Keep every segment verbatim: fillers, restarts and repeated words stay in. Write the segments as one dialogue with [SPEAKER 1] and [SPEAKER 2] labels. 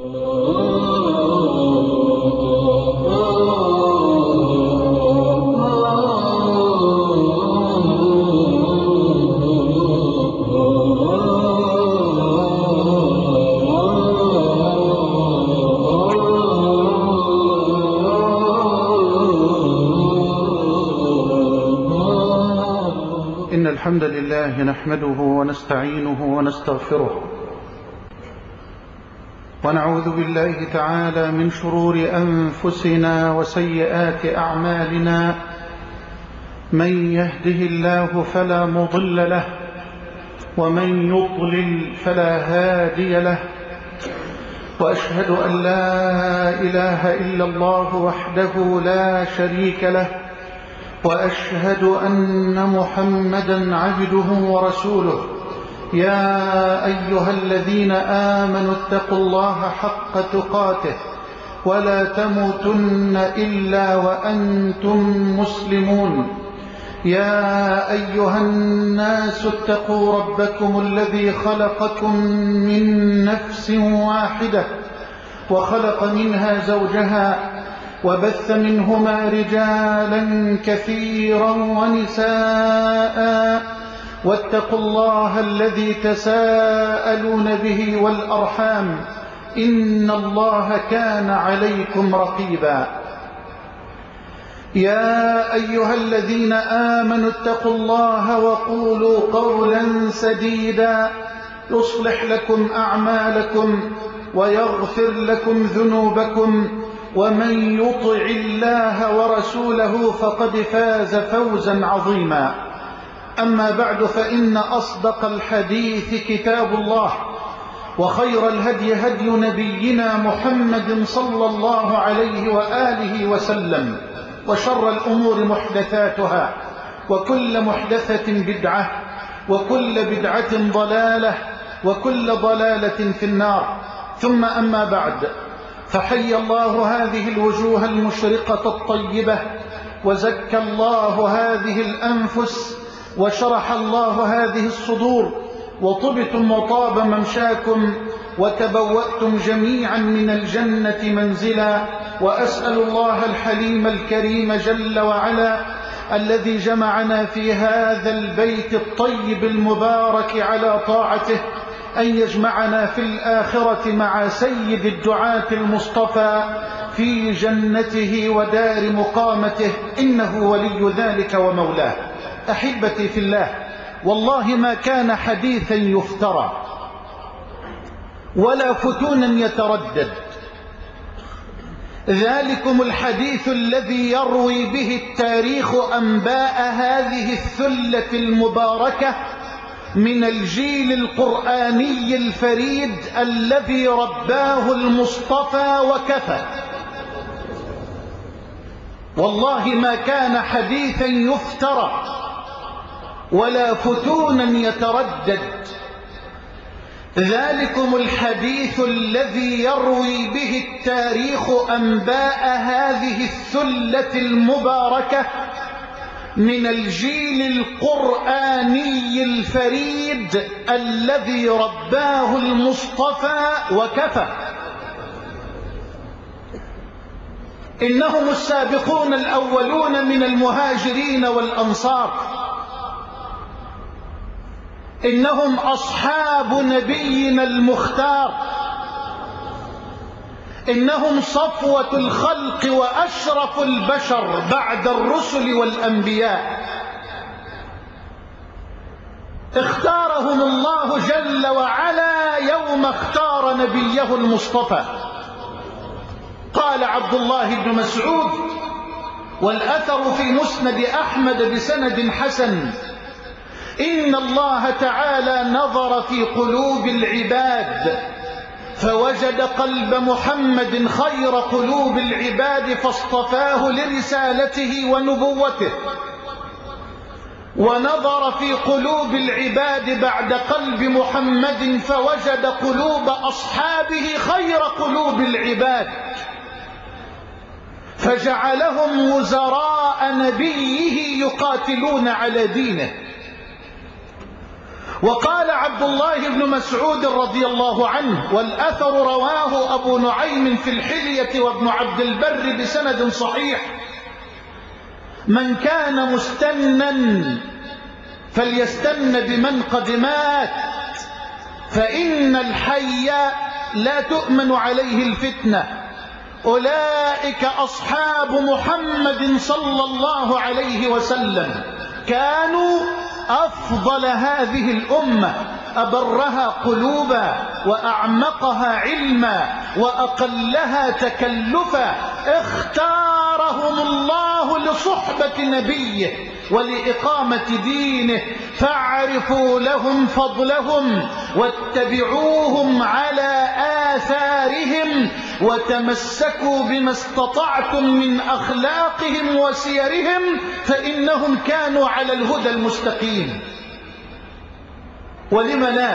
[SPEAKER 1] إن الحمد لله نحمده ونستعينه ونستغفره ونعوذ بالله تعالى من شرور أنفسنا وسيئات أعمالنا. من يهده الله فلا مضل له ومن يضلل فلا هادي له، وأشهد أن لا إله إلا الله وحده لا شريك له، وأشهد أن محمدا عبده ورسوله. يا أيها الذين آمنوا اتقوا الله حق تقاته ولا تموتن إلا وأنتم مسلمون. يا أيها الناس اتقوا ربكم الذي خلقكم من نفس واحدة وخلق منها زوجها وبث منهما رجالا كثيرا ونساء، واتقوا الله الذي تساءلون به والأرحام، إن الله كان عليكم رقيبا. يا أيها الذين آمنوا اتقوا الله وقولوا قولا سديدا يصلح لكم أعمالكم ويغفر لكم ذنوبكم، ومن يطع الله ورسوله فقد فاز فوزا عظيما. أما بعد، فإن أصدق الحديث كتاب الله، وخير الهدي هدي نبينا محمد صلى الله عليه وآله وسلم، وشر الأمور محدثاتها، وكل محدثة بدعة، وكل بدعة ضلالة، وكل ضلالة في النار. ثم أما بعد، فحي الله هذه الوجوه المشرقة الطيبة، وزكى الله هذه الأنفس، وشرح الله هذه الصدور، وطبتم وطاب ممشاكم، وتبوأتم جميعا من الجنة منزلا. وأسأل الله الحليم الكريم جل وعلا الذي جمعنا في هذا البيت الطيب المبارك على طاعته أن يجمعنا في الآخرة مع سيد الدعاة المصطفى في جنته ودار مقامته، إنه ولي ذلك ومولاه. أحبتي في الله، والله ما كان حديثا يفترى ولا فتونا يتردد، ذلكم الحديث الذي يروي به التاريخ أنباء هذه الثلة المباركة من الجيل القرآني الفريد الذي رباه المصطفى وكفى. والله ما كان حديثا يفترى ولا فتونا يتردد، ذلكم الحديث الذي يروي به التاريخ أنباء هذه الثلة المباركة من الجيل القرآني الفريد الذي رباه المصطفى وكفى. إنهم السابقون الأولون من المهاجرين والأنصار، إنهم أصحاب نبينا المختار، إنهم صفوة الخلق وأشرف البشر بعد الرسل والأنبياء. اختارهم الله جل وعلا يوم اختار نبيه المصطفى. قال عبد الله بن مسعود، والأثر في مسند أحمد بسند حسن: إن الله تعالى نظر في قلوب العباد فوجد قلب محمد خير قلوب العباد فاصطفاه لرسالته ونبوته، ونظر في قلوب العباد بعد قلب محمد فوجد قلوب أصحابه خير قلوب العباد، فجعلهم وزراء نبيه يقاتلون على دينه. وقال عبد الله بن مسعود رضي الله عنه، والأثر رواه أبو نعيم في الحلية وابن عبد البر بسند صحيح: من كان مستنا فليستن بمن قد مات، فإن الحي لا تؤمن عليه الفتنة. أولئك أصحاب محمد صلى الله عليه وسلم، كانوا أفضل هذه الأمة، أبرها قلوبا وأعمقها علما وأقلها تكلفا، اختارهم الله لصحبة نبيه ولإقامة دينه، فاعرفوا لهم فضلهم واتبعوهم على آثارهم، وتمسكوا بما استطعتم من أخلاقهم وسيرهم، فإنهم كانوا على الهدى المستقيم. ولم لا؟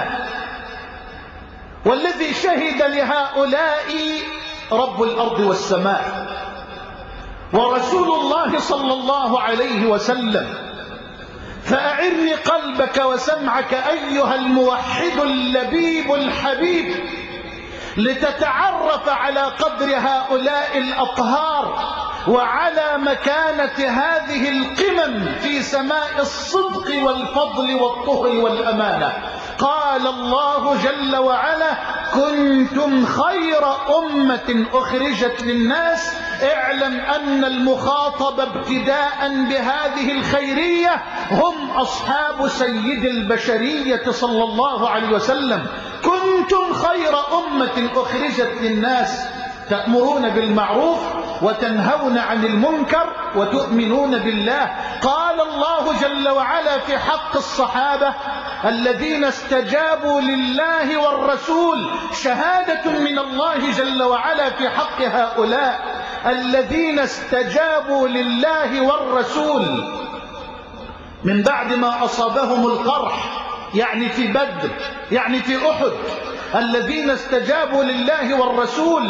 [SPEAKER 1] والذي شهد لهؤلاء رب الأرض والسماء ورسول الله صلى الله عليه وسلم. فأعرني قلبك وسمعك أيها الموحد اللبيب الحبيب، لتتعرف على قدر هؤلاء الأطهار وعلى مكانة هذه القمم في سماء الصدق والفضل والطهر والأمانة. قال الله جل وعلا: كنتم خير أمة أخرجت للناس. اعلم أن المخاطب ابتداء بهذه الخيرية هم أصحاب سيد البشرية صلى الله عليه وسلم. كنتم خير أمة أخرجت للناس، تأمرون بالمعروف وتنهون عن المنكر وتؤمنون بالله. قال الله جل وعلا في حق الصحابة الذين استجابوا لله والرسول، شهادة من الله جل وعلا في حق هؤلاء الذين استجابوا لله والرسول من بعد ما أصابهم القرح، يعني في بدر، يعني في أحد. الذين استجابوا لله والرسول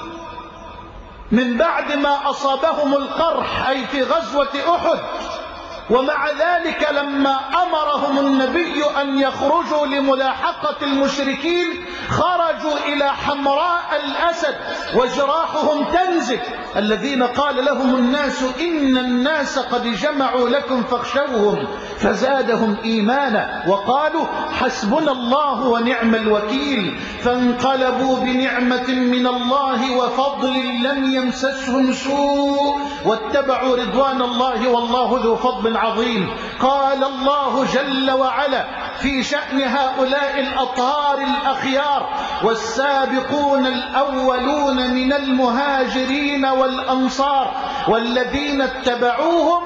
[SPEAKER 1] من بعد ما أصابهم القرح، أي في غزوة أحد. ومع ذلك لما أمرهم النبي أن يخرجوا لملاحقة المشركين، خرجوا إلى حمراء الأسد وجراحهم تنزف. الذين قال لهم الناس إن الناس قد جمعوا لكم فاخشوهم، فزادهم إيمانا وقالوا حسبنا الله ونعم الوكيل. فانقلبوا بنعمة من الله وفضل لم يمسسهم سوء واتبعوا رضوان الله والله ذو فضل عظيم. قال الله جل وعلا في شأن هؤلاء الأطهار الأخيار: والسابقون الأولون من المهاجرين والأنصار والذين اتبعوهم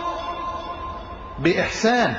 [SPEAKER 1] بإحسان.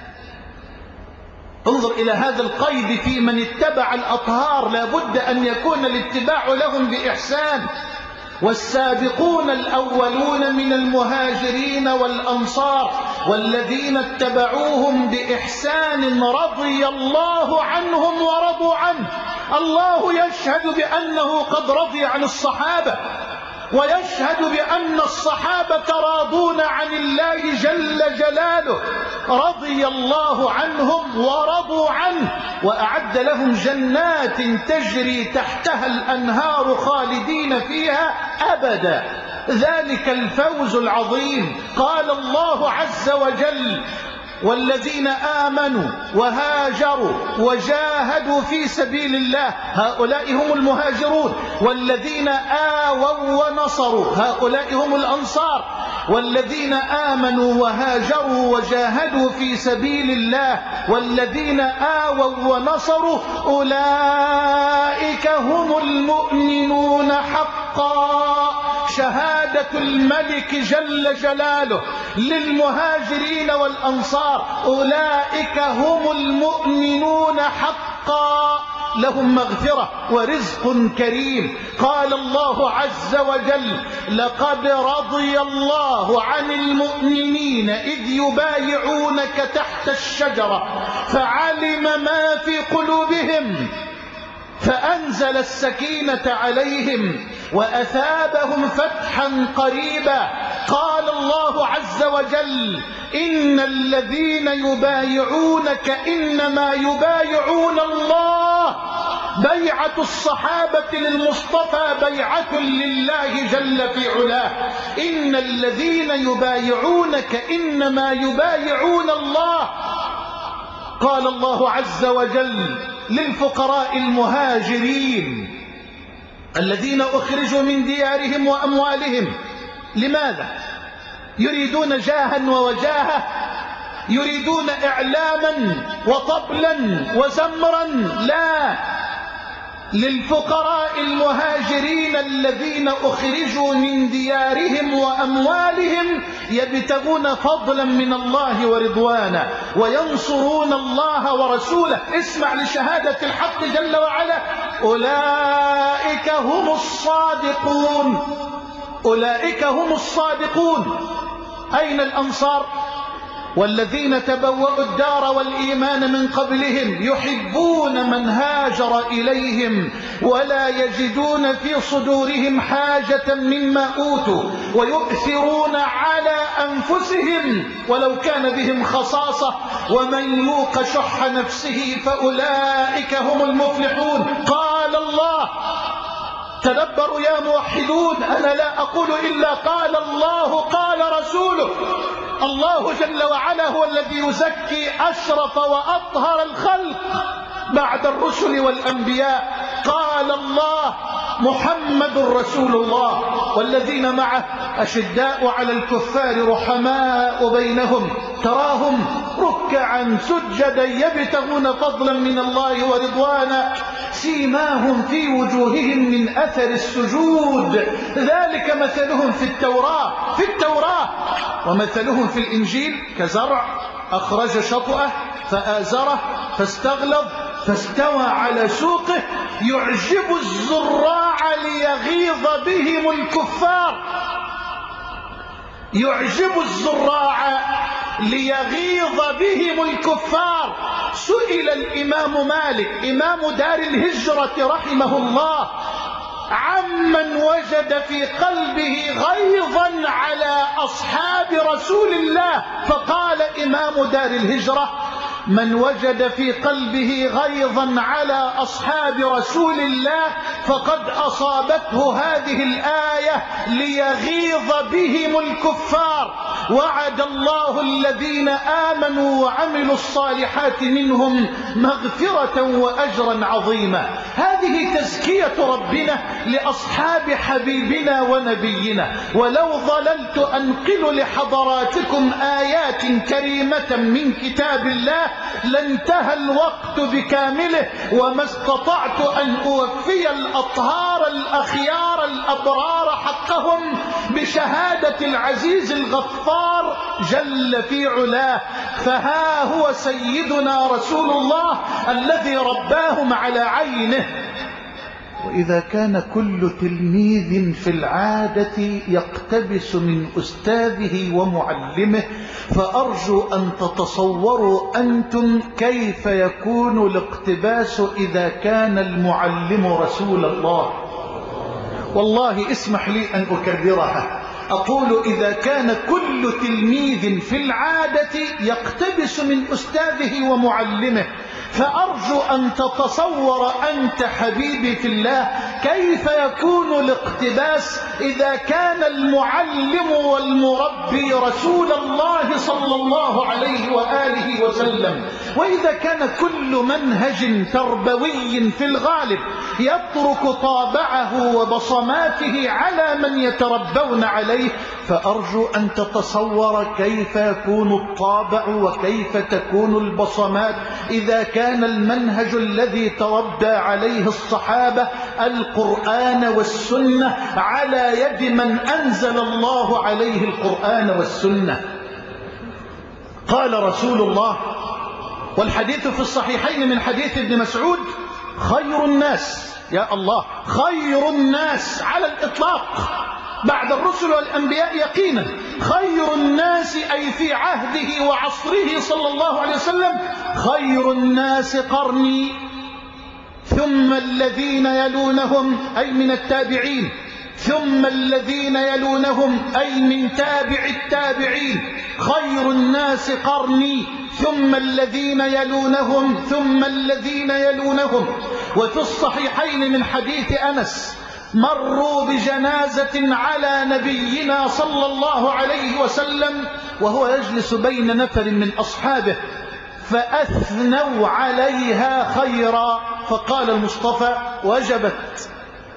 [SPEAKER 1] انظر إلى هذا القيد في من اتبع الأطهار، لا بد أن يكون الاتباع لهم بإحسان. والسابقون الأولون من المهاجرين والأنصار والذين اتبعوهم بإحسان رضي الله عنهم ورضوا عنه. الله يشهد بأنه قد رضي عن الصحابة، ويشهد بأن الصحابة راضون عن الله جل جلاله، رضي الله عنهم ورضوا عنه، وأعد لهم جنات تجري تحتها الأنهار خالدين فيها أبدا. ذلك الفوز العظيم. قال الله عز وجل: والذين آمنوا وهاجروا وجاهدوا في سبيل الله، هؤلاء هم المهاجرون. والذين آووا ونصروا، هؤلاء هم الأنصار. والذين آمنوا وهاجروا وجاهدوا في سبيل الله والذين آووا ونصروا أولئك هم المؤمنون حقا. شهادة الملك جل جلاله للمهاجرين والأنصار: أولئك هم المؤمنون حقا، لهم مغفرة ورزق كريم. قال الله عز وجل: لقد رضي الله عن المؤمنين إذ يبايعونك تحت الشجرة فعلم ما في قلوبهم فأنزل السكينة عليهم وأثابهم فتحا قريبا. قال الله عز وجل: إن الذين يبايعونك إنما يبايعون الله. بيعة الصحابة للمصطفى بيعة لله جل في علاه. إن الذين يبايعونك إنما يبايعون الله. قال الله عز وجل للفقراء المهاجرين الذين أخرجوا من ديارهم وأموالهم. لماذا؟ يريدون جاها ووجاهة، يريدون إعلاما وطبلا وزمرا؟ لا، للفقراء المهاجرين الذين أخرجوا من ديارهم وأموالهم يبتغون فضلا من الله ورضوانا وينصرون الله ورسوله. اسمع لشهادة الحق جل وعلا: أولئك هم الصادقون. أولئك هم الصادقون. أين الأنصار؟ والذين تبوأوا الدار والإيمان من قبلهم يحبون من هاجر إليهم ولا يجدون في صدورهم حاجة مما أوتوا ويؤثرون على أنفسهم ولو كان بهم خصاصة ومن يوق شح نفسه فأولئك هم المفلحون. قال الله، تدبروا يا موحدون، أنا لا أقول إلا قال الله قال رسوله. الله جل وعلا هو الذي يزكي أشرف وأطهر الخلق بعد الرسل والأنبياء. قال الله: محمد رسول الله والذين معه أشداء على الكفار رحماء بينهم تراهم ركعا سجدا يبتغون فضلا من الله ورضوانا سيماهم في وجوههم من أثر السجود ذلك مثلهم في التوراة في التوراة ومثلهم في الإنجيل كزرع أخرج شطأه فآزره فاستغلظ فاستوى على سوقه يعجب الزراع ليغيظ بهم الكفار. يعجب الزراع ليغيظ بهم الكفار. سئل الإمام مالك إمام دار الهجرة رحمه الله عمن وجد في قلبه غيظا على أصحاب رسول الله، فقال إمام دار الهجرة: من وجد في قلبه غيظا على أصحاب رسول الله فقد أصابته هذه الآية ليغيظ بهم الكفار. وعد الله الذين آمنوا وعملوا الصالحات منهم مغفرة وأجرا عظيما. هذه تزكية ربنا لأصحاب حبيبنا ونبينا. ولو ظللت أنقل لحضراتكم آيات كريمة من كتاب الله لانتهى الوقت بكامله وما استطعت أن أوفي الأطهار الأخيار الأبرار حقهم بشهادة العزيز الغفار جل في علاه. فها هو سيدنا رسول الله الذي رباهم على عينه. وإذا كان كل تلميذ في العادة يقتبس من أستاذه ومعلمه فأرجو أن تتصوروا أنتم كيف يكون الاقتباس إذا كان المعلم رسول الله. والله اسمح لي أن أكررها، أقول إذا كان كل تلميذ في العادة يقتبس من أستاذه ومعلمه فأرجو أن تتصور أنت حبيبي في الله كيف يكون الاقتباس إذا كان المعلم والمربي رسول الله صلى الله عليه وآله وسلم. وإذا كان كل منهج تربوي في الغالب يترك طابعه وبصماته على من يتربون عليه فأرجو أن تتصور كيف يكون الطابع وكيف تكون البصمات إذا كان المنهج الذي تربى عليه الصحابة القرآن والسنة على يد من أنزل الله عليه القرآن والسنة. قال رسول الله والحديث في الصحيحين من حديث ابن مسعود: خير الناس، يا الله، خير الناس على الإطلاق بعد الرسل والأنبياء يقينا، خير الناس أي في عهده وعصره صلى الله عليه وسلم، خير الناس قرني ثم الذين يلونهم أي من التابعين ثم الذين يلونهم أي من تابع التابعين، خير الناس قرني ثم الذين يلونهم ثم الذين يلونهم. وفي الصحيحين من حديث أنس مروا بجنازة على نبينا صلى الله عليه وسلم وهو يجلس بين نفر من أصحابه فأثنوا عليها خيرا، فقال المصطفى وجبت.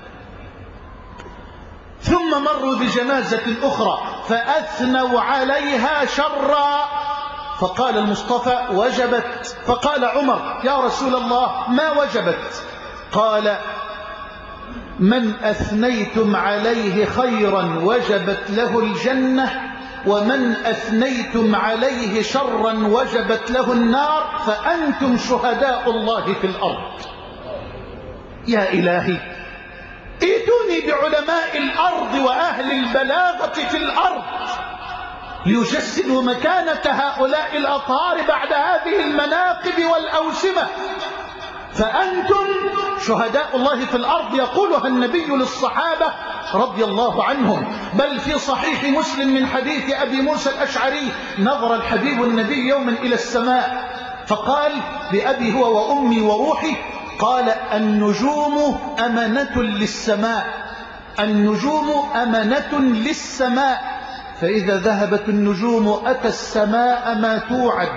[SPEAKER 1] ثم مروا بجنازة أخرى فأثنوا عليها شرا، فقال المصطفى وجبت. فقال عمر يا رسول الله ما وجبت؟ قال من أثنيتم عليه خيرا وجبت له الجنة، ومن أثنيتم عليه شرا وجبت له النار، فأنتم شهداء الله في الأرض. يا إلهي ائتوني بعلماء الأرض وأهل البلاغة في الأرض ليجسدوا مكانة هؤلاء الأطهار بعد هذه المناقب والأوسمة، فأنتم شهداء الله في الأرض، يقولها النبي للصحابة رضي الله عنهم. بل في صحيح مسلم من حديث أبي موسى الأشعري نظر الحبيب النبي يوما إلى السماء فقال بأبي هو وأمي وروحي، قال النجوم أمنة للسماء، النجوم أمنة للسماء، فإذا ذهبت النجوم أتى السماء ما توعد.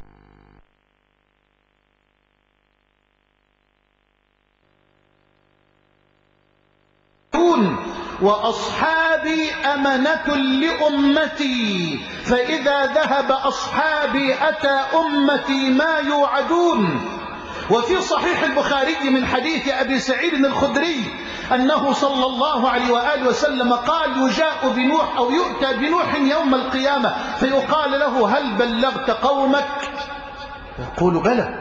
[SPEAKER 1] وأصحابي أمنة لأمتي، فإذا ذهب أصحابي أتى أمتي ما يوعدون. وفي صحيح البخاري من حديث أبي سعيد الخدري أنه صلى الله عليه وآله وسلم قال يجاء بنوح أو يؤتى بنوح يوم القيامة فيقال له هل بلغت قومك؟ يقول بلى.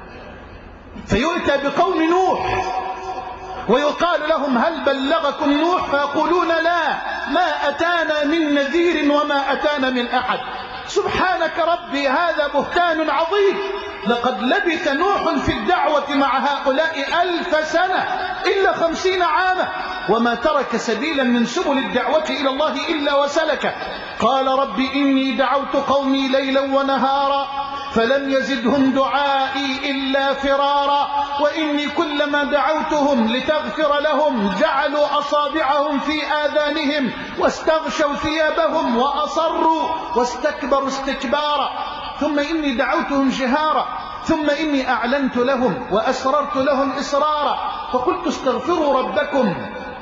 [SPEAKER 1] فيؤتى بقوم نوح ويقال لهم هل بلغكم نوح؟ فيقولون لا، ما أتانا من نذير وما أتانا من أحد. سبحانك ربي هذا بهتان عظيم، لقد لبث نوح في الدعوة مع هؤلاء ألف سنة إلا خمسين عاما وما ترك سبيلا من سبل الدعوة إلى الله إلا وسلك. قال رب إني دعوت قومي ليلا ونهارا فلم يزدهم دعائي إلا فرارا، وإني كلما دعوتهم لتغفر لهم جعلوا أصابعهم في آذانهم واستغشوا ثيابهم وأصروا واستكبروا استكبارا، ثم إني دعوتهم جهارا ثم إني أعلنت لهم وأسررت لهم إسرارا، فقلت استغفروا ربكم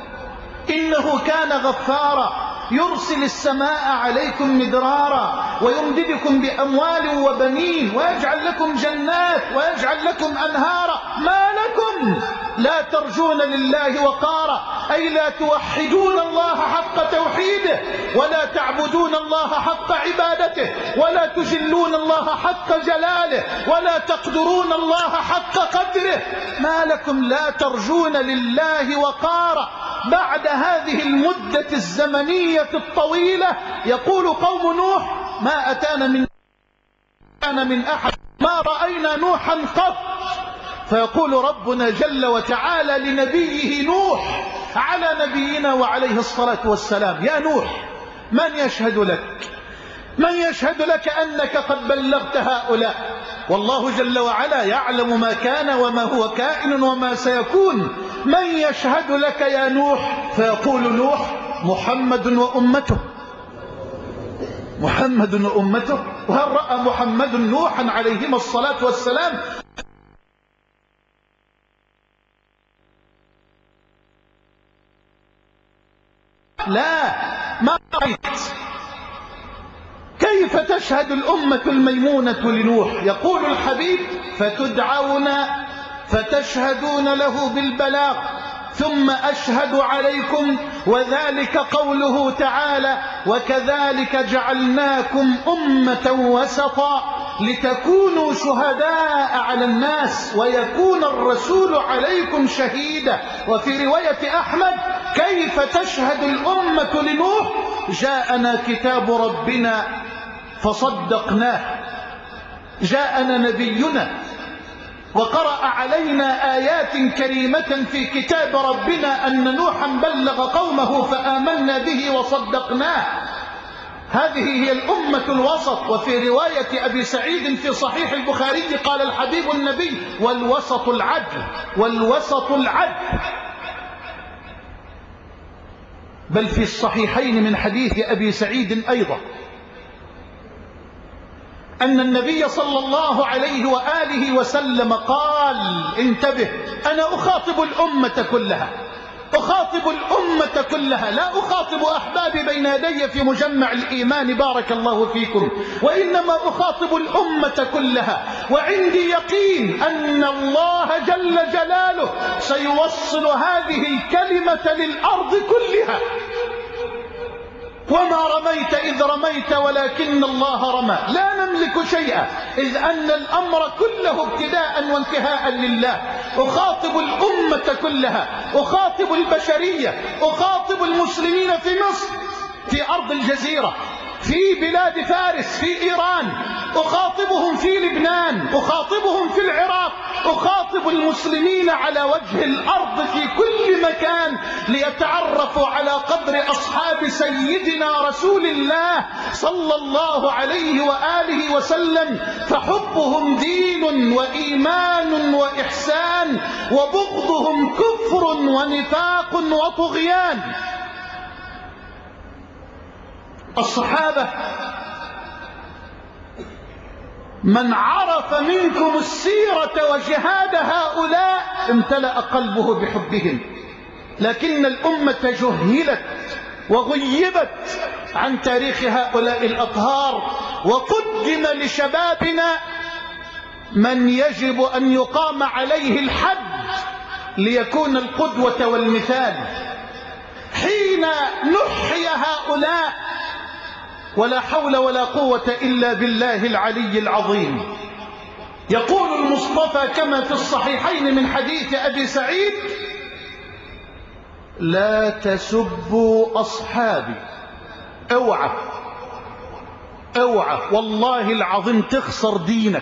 [SPEAKER 1] إنه كان غفارا يرسل السماء عليكم مدرارا ويمددكم بأموال وبنين ويجعل لكم جنات ويجعل لكم أنهارا، ما لكم لا ترجون لله وقارا، أي لا توحدون الله حق توحيده ولا تعبدون الله حق عبادته ولا تجلون الله حق جلاله ولا تقدرون الله حق قدره، ما لكم لا ترجون لله وقارا. بعد هذه المدة الزمنية الطويلة يقول قوم نوح ما أتانا من أتانا من أحد ما رأينا نوحا قط. فيقول ربنا جل وتعالى لنبيه نوح على نبينا وعليه الصلاة والسلام يا نوح من يشهد لك؟ من يشهد لك أنك قد بلغت هؤلاء؟ والله جل وعلا يعلم ما كان وما هو كائن وما سيكون. من يشهد لك يا نوح؟ فيقول نوح محمد وأمته، محمد وأمته. وهل رأى محمد نوحا عليهما الصلاة والسلام؟ لا، ما رأيت. كيف تشهد الأمة الميمونة لنوح؟ يقول الحبيب فتدعون فتشهدون له بالبلاغ ثم أشهد عليكم، وذلك قوله تعالى وكذلك جعلناكم أمة وسطا لتكونوا شهداء على الناس ويكون الرسول عليكم شهيدا. وفي رواية أحمد كيف تشهد الأمة لنوح؟ جاءنا كتاب ربنا فصدقناه، جاءنا نبينا وقرأ علينا آيات كريمة في كتاب ربنا أن نوحا بلغ قومه فآمنا به وصدقناه. هذه هي الأمة الوسط. وفي رواية أبي سعيد في صحيح البخاري قال الحبيب النبي: والوسط العدل، والوسط العدل. بل في الصحيحين من حديث أبي سعيد أيضا أن النبي صلى الله عليه وآله وسلم قال: انتبه، أنا أخاطب الأمة كلها، أخاطب الأمة كلها، لا أخاطب أحبابي بين يدي في مجمع الإيمان بارك الله فيكم، وإنما أخاطب الأمة كلها. وعندي يقين أن الله جل جلاله سيوصل هذه الكلمة للأرض كلها. وما رميت إذ رميت ولكن الله رمى. لا نملك شيئا، إذ أن الأمر كله ابتداء وانتهاء لله. أخاطب الأمة كلها، أخاطب البشرية، أخاطب المسلمين في مصر، في أرض الجزيرة، في بلاد فارس، في إيران، أخاطبهم في لبنان، أخاطبهم في العراق، أخاطب المسلمين على وجه الأرض في كل مكان ليتعرفوا على قدر أصحاب سيدنا رسول الله صلى الله عليه وآله وسلم. فحبهم دين وإيمان وإحسان، وبغضهم كفر ونفاق وطغيان. الصحابة من عرف منكم السيرة وجهاد هؤلاء امتلأ قلبه بحبهم، لكن الأمة جهلت وغيبت عن تاريخ هؤلاء الأطهار. وقدم لشبابنا من يجب أن يقام عليه الحد ليكون القدوة والمثال. حين نحي هؤلاء ولا حول ولا قوة إلا بالله العلي العظيم. يقول المصطفى كما في الصحيحين من حديث أبي سعيد: لا تسبوا أصحابي. اوعى اوعى والله العظيم تخسر دينك.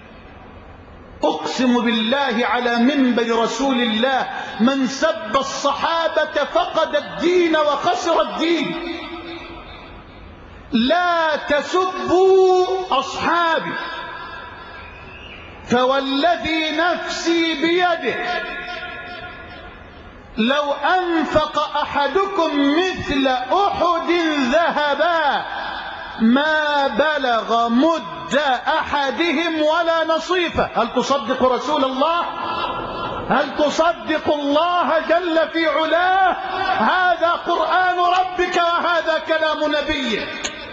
[SPEAKER 1] أقسم بالله على منبر رسول الله: من سب الصحابة فقد الدين وخسر الدين. لا تسبوا أصحابي، فوالذي نفسي بيده لو أنفق أحدكم مثل أحد ذهبا ما بلغ مد أحدهم ولا نصيفه. هل تصدق رسول الله؟ هل تصدق الله جل في علاه؟ هذا قرآن ربك وهذا كلام نبيك.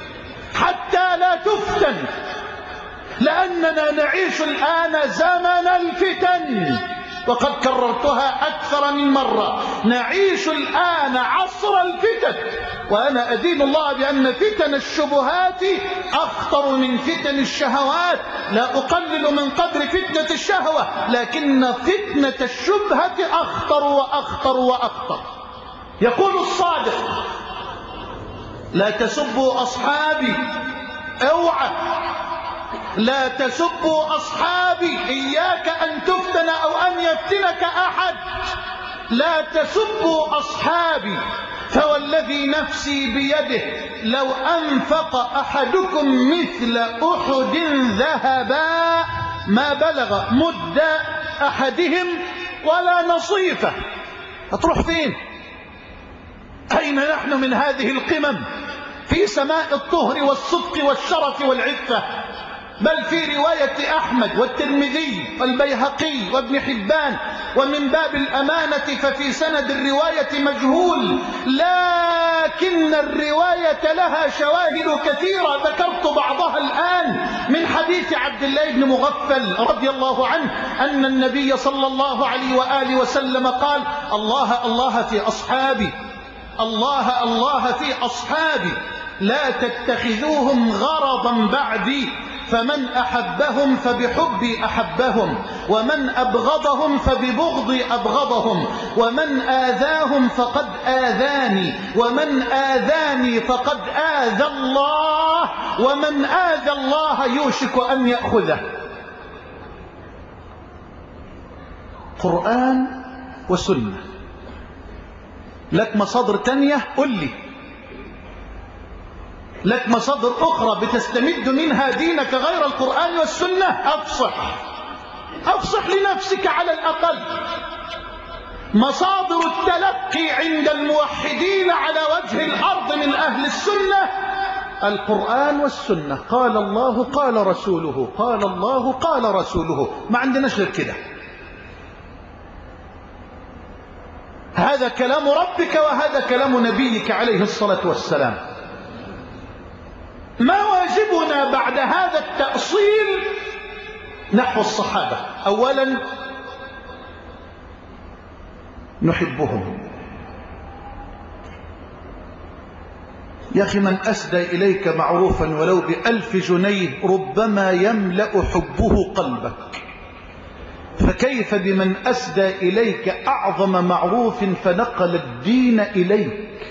[SPEAKER 1] حتى لا تفتن، لأننا نعيش الآن زمن الفتن، وقد كررتها أكثر من مرة. نعيش الآن عصر الفتن، وأنا أدين الله بأن فتن الشبهات أخطر من فتن الشهوات. لا أقلل من قدر فتنة الشهوة، لكن فتنة الشبهة أخطر وأخطر وأخطر. يقول الصادق: لا تسبوا أصحابي. اوعى لا تسبوا أصحابي، إياك أن تفتن أو أن يفتنك أحد. لا تسبوا أصحابي، فوالذي نفسي بيده لو أنفق أحدكم مثل أحد ذهبا ما بلغ مد أحدهم ولا نصيفه. هتروح فين؟ أين نحن من هذه القمم في سماء الطهر والصدق والشرف والعفة؟ بل في رواية أحمد والترمذي والبيهقي وابن حبان، ومن باب الأمانة ففي سند الرواية مجهول، لكن الرواية لها شواهد كثيرة ذكرت بعضها الآن، من حديث عبد الله بن مغفل رضي الله عنه أن النبي صلى الله عليه وآله وسلم قال: الله الله في أصحابي، الله الله في أصحابي، لا تتخذوهم غرضا بعدي، فمن أحبهم فبحبي أحبهم، ومن أبغضهم فببغضي أبغضهم، ومن آذاهم فقد آذاني، ومن آذاني فقد آذى الله، ومن آذى الله يوشك أن يأخذه. قرآن وسنة. لك مصادر تانية قل لي، لك مصادر أخرى بتستمد منها دينك غير القرآن والسنة؟ أفصح أفصح لنفسك على الأقل. مصادر التلقي عند الموحدين على وجه الأرض من أهل السنة القرآن والسنة، قال الله قال رسوله، قال الله قال رسوله، ما عندناش غير كده. هذا كلام ربك وهذا كلام نبيك عليه الصلاة والسلام. ما واجبنا بعد هذا التأصيل نحو الصحابة؟ أولا نحبهم. يا أخي من أسدى إليك معروفا ولو بألف جنيه ربما يملأ حبه قلبك، فكيف بمن أسدى إليك أعظم معروف فنقل الدين إليك؟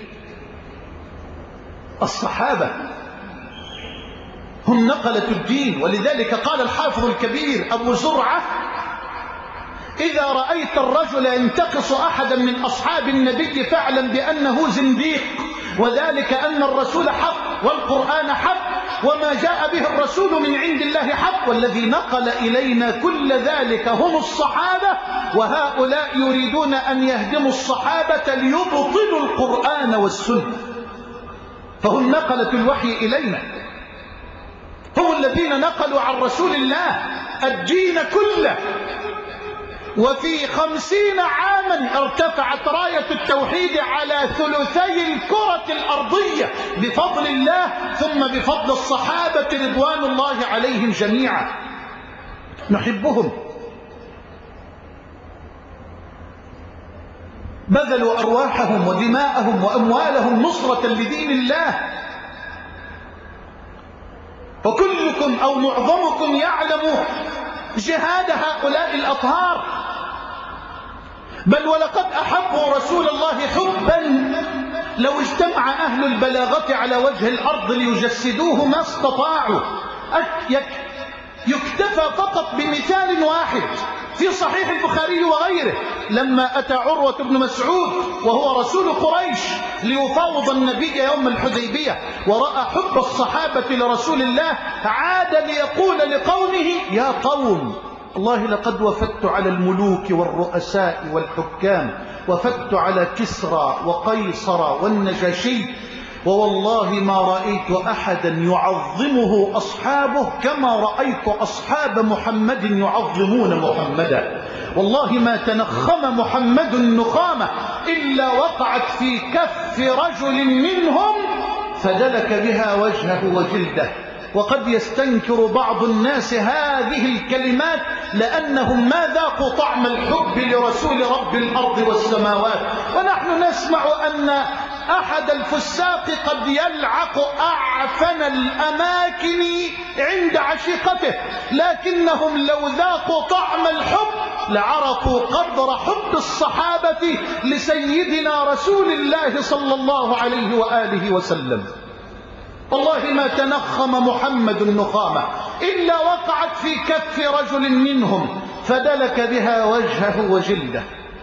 [SPEAKER 1] الصحابة هم نقلة الدين. ولذلك قال الحافظ الكبير أبو زرعة: إذا رأيت الرجل ينتقص أحدا من أصحاب النبي فاعلم بأنه زنديق، وذلك أن الرسول حق والقرآن حق وما جاء به الرسول من عند الله حق، والذي نقل إلينا كل ذلك هم الصحابة، وهؤلاء يريدون أن يهدموا الصحابة ليبطلوا القرآن والسنة، فهم نقلة الوحي إلينا، هم الذين نقلوا عن رسول الله الدين كله. وفي خمسين عاما ارتفعت راية التوحيد على ثلثي الكرة الأرضية بفضل الله ثم بفضل الصحابة رضوان الله عليهم جميعا. نحبهم، بذلوا أرواحهم ودماءهم وأموالهم نصرة لدين الله، وكلكم أو معظمكم يعلم جهاد هؤلاء الأطهار. بل ولقد أحبوا رسول الله حبا لو اجتمع أهل البلاغة على وجه الأرض ليجسدوه ما استطاعوا. يكتفى فقط بمثال واحد في صحيح البخاري وغيره، لما أتى عروة بن مسعود وهو رسول قريش ليفاوض النبي يوم الحديبية ورأى حب الصحابة لرسول الله، عاد ليقول لقومه: يا قوم الله لقد وفدت على الملوك والرؤساء والحكام، وفدت على كسرى وقيصر والنجاشي، ووالله ما رأيت أحدا يعظمه أصحابه كما رأيت أصحاب محمد يعظمون محمدا. والله ما تنخم محمد النخامة إلا وقعت في كف رجل منهم فدلك بها وجهه وجلده. وقد يستنكر بعض الناس هذه الكلمات لأنهم ما ذاقوا طعم الحب لرسول رب الأرض والسماوات. ونحن نسمع أن أحد الفساق قد يلعق أعفن الأماكن عند عشيقته، لكنهم لو ذاقوا طعم الحب لعرفوا قدر حب الصحابة لسيدنا رسول الله صلى الله عليه وآله وسلم. والله ما تنخم محمد النخامة إلا وقعت في كف رجل منهم فدلك بها وجهه وجلده.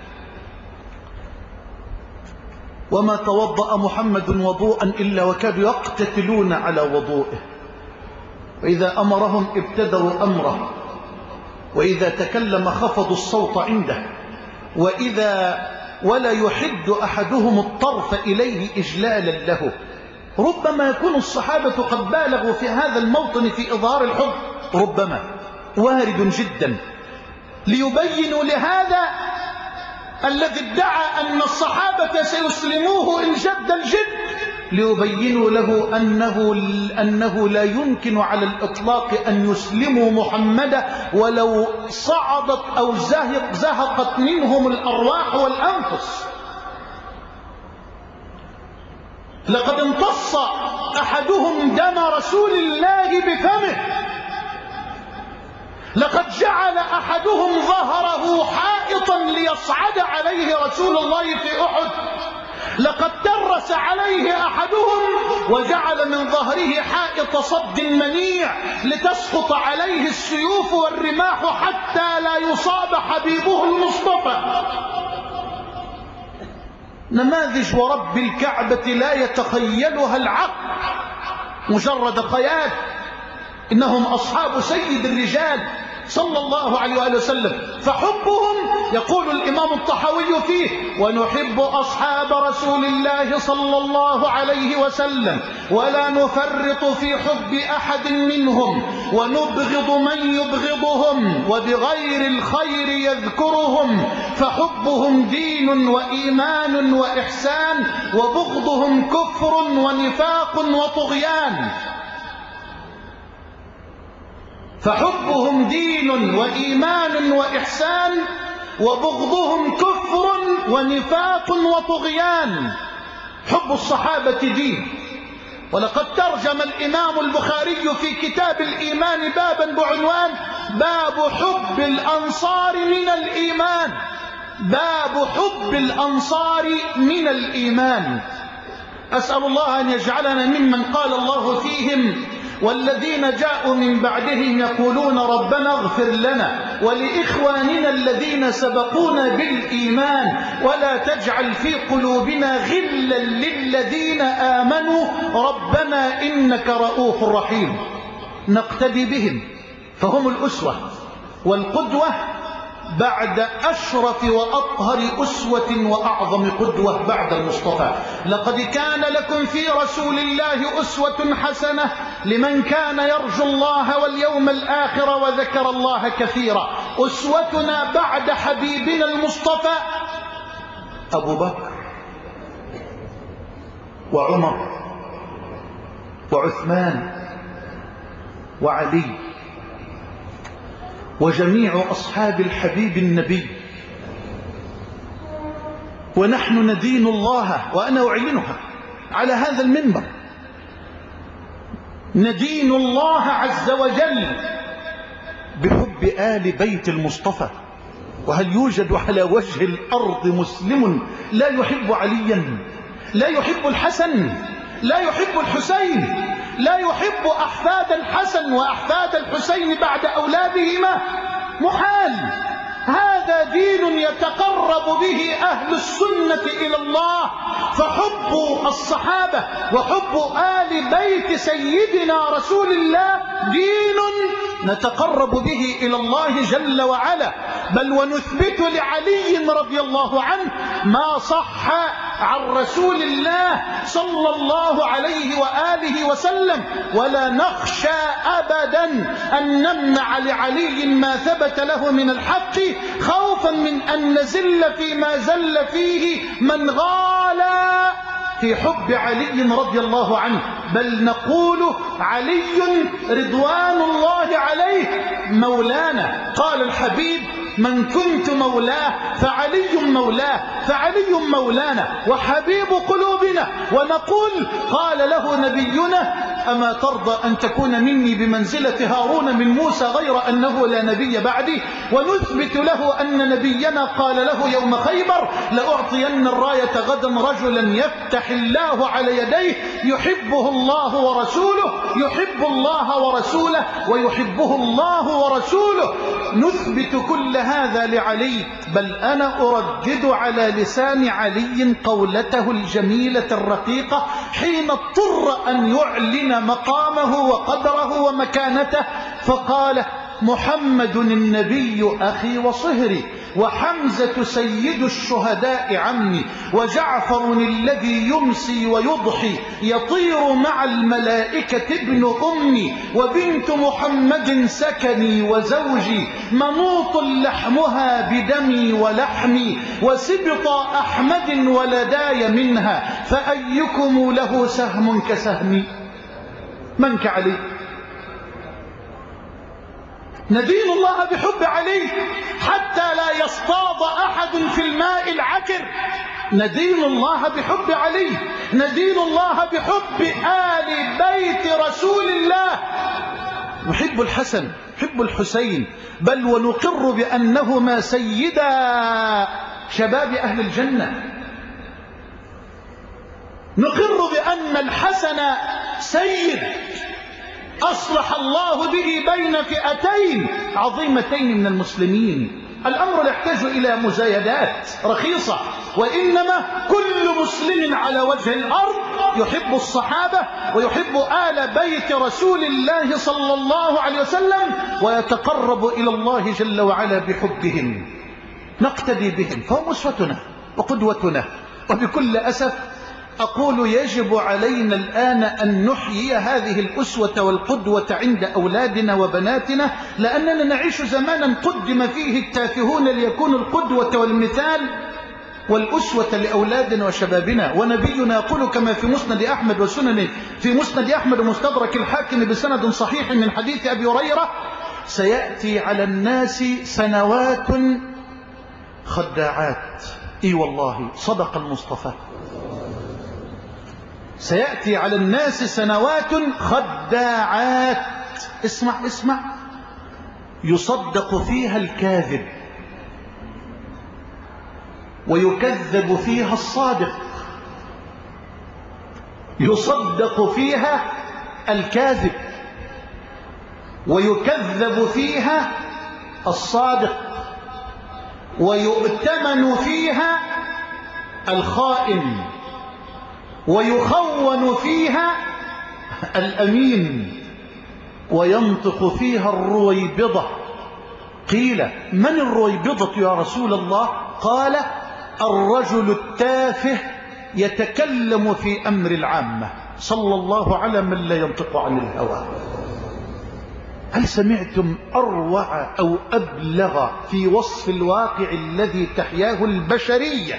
[SPEAKER 1] وما توضأ محمد وضوءا إلا وكادوا يقتتلون على وضوئه، وإذا أمرهم ابتدروا أمره، وإذا تكلم خفضوا الصوت عنده، وإذا ولا يحد أحدهم الطرف إليه إجلالا له. ربما يكون الصحابة قد بالغوا في هذا الموطن في إظهار الحب، ربما وارد جدا، ليبينوا لهذا الذي ادعى أن الصحابة سيسلموه إن جد الجد، ليبينوا له أنه, أنه لا يمكن على الإطلاق أن يسلموا محمدا ولو صعدت أو زهق زهقت منهم الأرواح والأنفس. لقد امتص أحدهم دم رسول الله بفمه، لقد جعل أحدهم ظهره حائطا ليصعد عليه رسول الله في أحد، لقد ترس فجلس عليه أحدهم وجعل من ظهره حائط صد منيع لتسقط عليه السيوف والرماح حتى لا يصاب حبيبه المصطفى. نماذج ورب الكعبة لا يتخيلها العقل، مجرد خيال. إنهم أصحاب سيد الرجال صلى الله عليه وآله وسلم. فحبهم، يقول الإمام الطحاوي فيه: ونحب أصحاب رسول الله صلى الله عليه وسلم ولا نفرط في حب أحد منهم، ونبغض من يبغضهم، وبغير الخير يذكرهم، فحبهم دين وإيمان وإحسان، وبغضهم كفر ونفاق وطغيان. فحبهم دين وإيمان وإحسان، وبغضهم كفر ونفاق وطغيان. حب الصحابة دين. ولقد ترجم الإمام البخاري في كتاب الإيمان بابا بعنوان: باب حب الأنصار من الإيمان. باب حب الأنصار من الإيمان. أسأل الله أن يجعلنا ممن قال الله فيهم: والذين جاءوا من بعدهم يقولون ربنا اغفر لنا ولإخواننا الذين سبقونا بالإيمان ولا تجعل في قلوبنا غلا للذين آمنوا ربنا إنك رؤوف رحيم. نقتدي بهم، فهم الأسوة والقدوة بعد أشرف وأطهر أسوة وأعظم قدوة بعد المصطفى. لقد كان لكم في رسول الله أسوة حسنة لمن كان يرجو الله واليوم الآخر وذكر الله كثيرا. أسوتنا بعد حبيبنا المصطفى أبو بكر وعمر وعثمان وعلي وجميع أصحاب الحبيب النبي. ونحن ندين الله، وأنا أعلنها على هذا المنبر، ندين الله عز وجل بحب آل بيت المصطفى. وهل يوجد على وجه الأرض مسلم لا يحب عليا، لا يحب الحسن، لا يحب الحسين، لا يحب أحفاد الحسن وأحفاد الحسين بعد أولادهما؟ محال. هذا دين يتقرب به أهل السنة إلى الله. فحب الصحابة وحب آل بيت سيدنا رسول الله دين نتقرب به إلى الله جل وعلا. بل ونثبت لعلي رضي الله عنه ما صح عن رسول الله صلى الله عليه وآله وسلم، ولا نخشى أبدا أن نمنع لعلي ما ثبت له من الحق خوفا من أن نزل فيما زل فيه من غال في حب علي رضي الله عنه. بل نقول علي رضوان الله عليه مولانا. قال الحبيب: من كنت مولاه فعلي مولاه، فعلي مولانا وحبيب قلوبنا. ونقول: قال له نبينا: أما ترضى أن تكون مني بمنزلة هارون من موسى غير أنه لا نبي بعدي؟ ونثبت له أن نبينا قال له يوم خيبر: لأعطين الراية غدا رجلا يفتح الله على يديه يحبه الله ورسوله، يحب الله ورسوله ويحبه الله ورسوله. نثبت كل هذا لعلي. بل أنا أردد على لسان علي قولته الجميلة الرقيقة حين اضطر أن يعلن مقامه وقدره ومكانته، فقال: محمد النبي أخي وصهري، وحمزة سيد الشهداء عمي، وجعفر الذي يمسي ويضحي يطير مع الملائكة ابن أمي، وبنت محمد سكني وزوجي منوط لحمها بدمي ولحمي، وسبط أحمد ولداي منها، فأيكم له سهم كسهمي؟ من كعلي؟ ندين الله بحب علي حتى لا يصطاد أحد في الماء العكر. ندين الله بحب علي، ندين الله بحب آل بيت رسول الله. نحب الحسن، نحب الحسين، بل ونقر بأنهما سيدا شباب أهل الجنة. نقر بأن الحسن سيد أصلح الله به بين فئتين عظيمتين من المسلمين. الأمر يحتاج إلى مزايدات رخيصة، وإنما كل مسلم على وجه الأرض يحب الصحابة ويحب آل بيت رسول الله صلى الله عليه وسلم ويتقرب إلى الله جل وعلا بحبهم، نقتدي بهم، فهم أسوتنا وقدوتنا. وبكل أسف أقول يجب علينا الآن أن نحيي هذه الأسوة والقدوة عند أولادنا وبناتنا، لأننا نعيش زمانا قدم فيه التافهون ليكونوا القدوة والمثال والأسوة لأولادنا وشبابنا. ونبينا يقول كما في مسند أحمد وسنن في مسند أحمد ومستدرك الحاكم بسند صحيح من حديث أبي هريرة: سيأتي على الناس سنوات خداعات. إي والله صدق المصطفى، سيأتي على الناس سنوات خداعات. اسمع اسمع، يصدق فيها الكاذب ويكذب فيها الصادق. يصدق فيها الكاذب ويكذب فيها الصادق ويؤتمن فيها الخائن ويخون فيها الأمين وينطق فيها الرويبضة. قيل: من الرويبضة يا رسول الله؟ قال: الرجل التافه يتكلم في أمر العامة. صلى الله على من لا ينطق عن الهوى. هل سمعتم أروع أو أبلغ في وصف الواقع الذي تحياه البشرية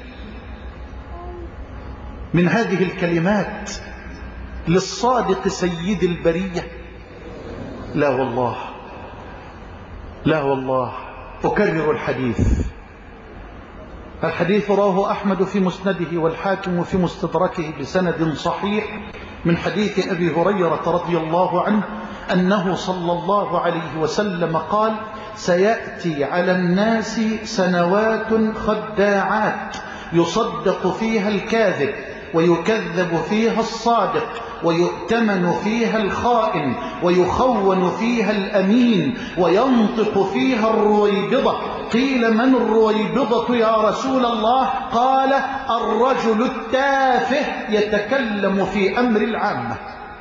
[SPEAKER 1] من هذه الكلمات للصادق سيد البرية؟ لا والله، لا والله. أكرر الحديث. الحديث رواه أحمد في مسنده والحاكم في مستدركه بسند صحيح من حديث أبي هريرة رضي الله عنه أنه صلى الله عليه وسلم قال: سيأتي على الناس سنوات خداعات يصدق فيها الكاذب ويكذب فيها الصادق ويؤتمن فيها الخائن ويخون فيها الأمين وينطق فيها الرويبضة. قيل: من الرويبضة يا رسول الله؟ قال: الرجل التافه يتكلم في أمر العامة.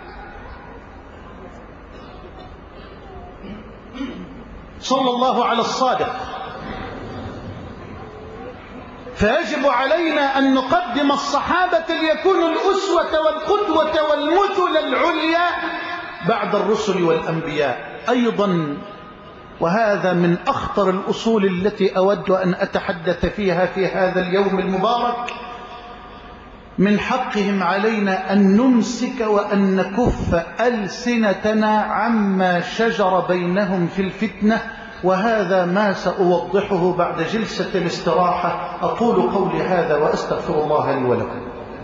[SPEAKER 1] صلى الله على الصادق. فيجب علينا أن نقدم الصحابة ليكونوا الأسوة والقدوة والمثل العليا بعد الرسل والأنبياء. أيضا وهذا من أخطر الأصول التي أود أن أتحدث فيها في هذا اليوم المبارك: من حقهم علينا أن نمسك وأن نكف ألسنتنا عما شجر بينهم في الفتنة، وهذا ما سأوضحه بعد جلسة الاستراحة. أقول قولي هذا وأستغفر الله لي ولكم.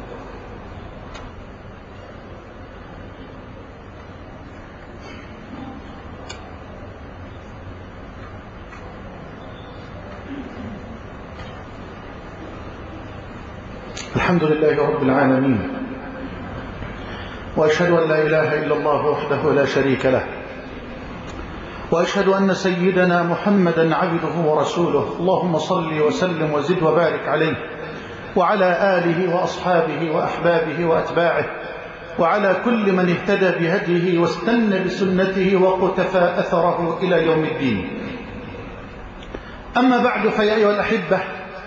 [SPEAKER 1] الحمد لله رب العالمين، وأشهد أن لا إله إلا الله وحده لا شريك له، وأشهد أن سيدنا محمدا عبده ورسوله. اللهم صل وسلم وزد وبارك عليه وعلى آله وأصحابه وأحبابه وأتباعه وعلى كل من اهتدى بهديه واستنى بسنته وقتفى أثره إلى يوم الدين. أما بعد، فيا أيها الأحبة،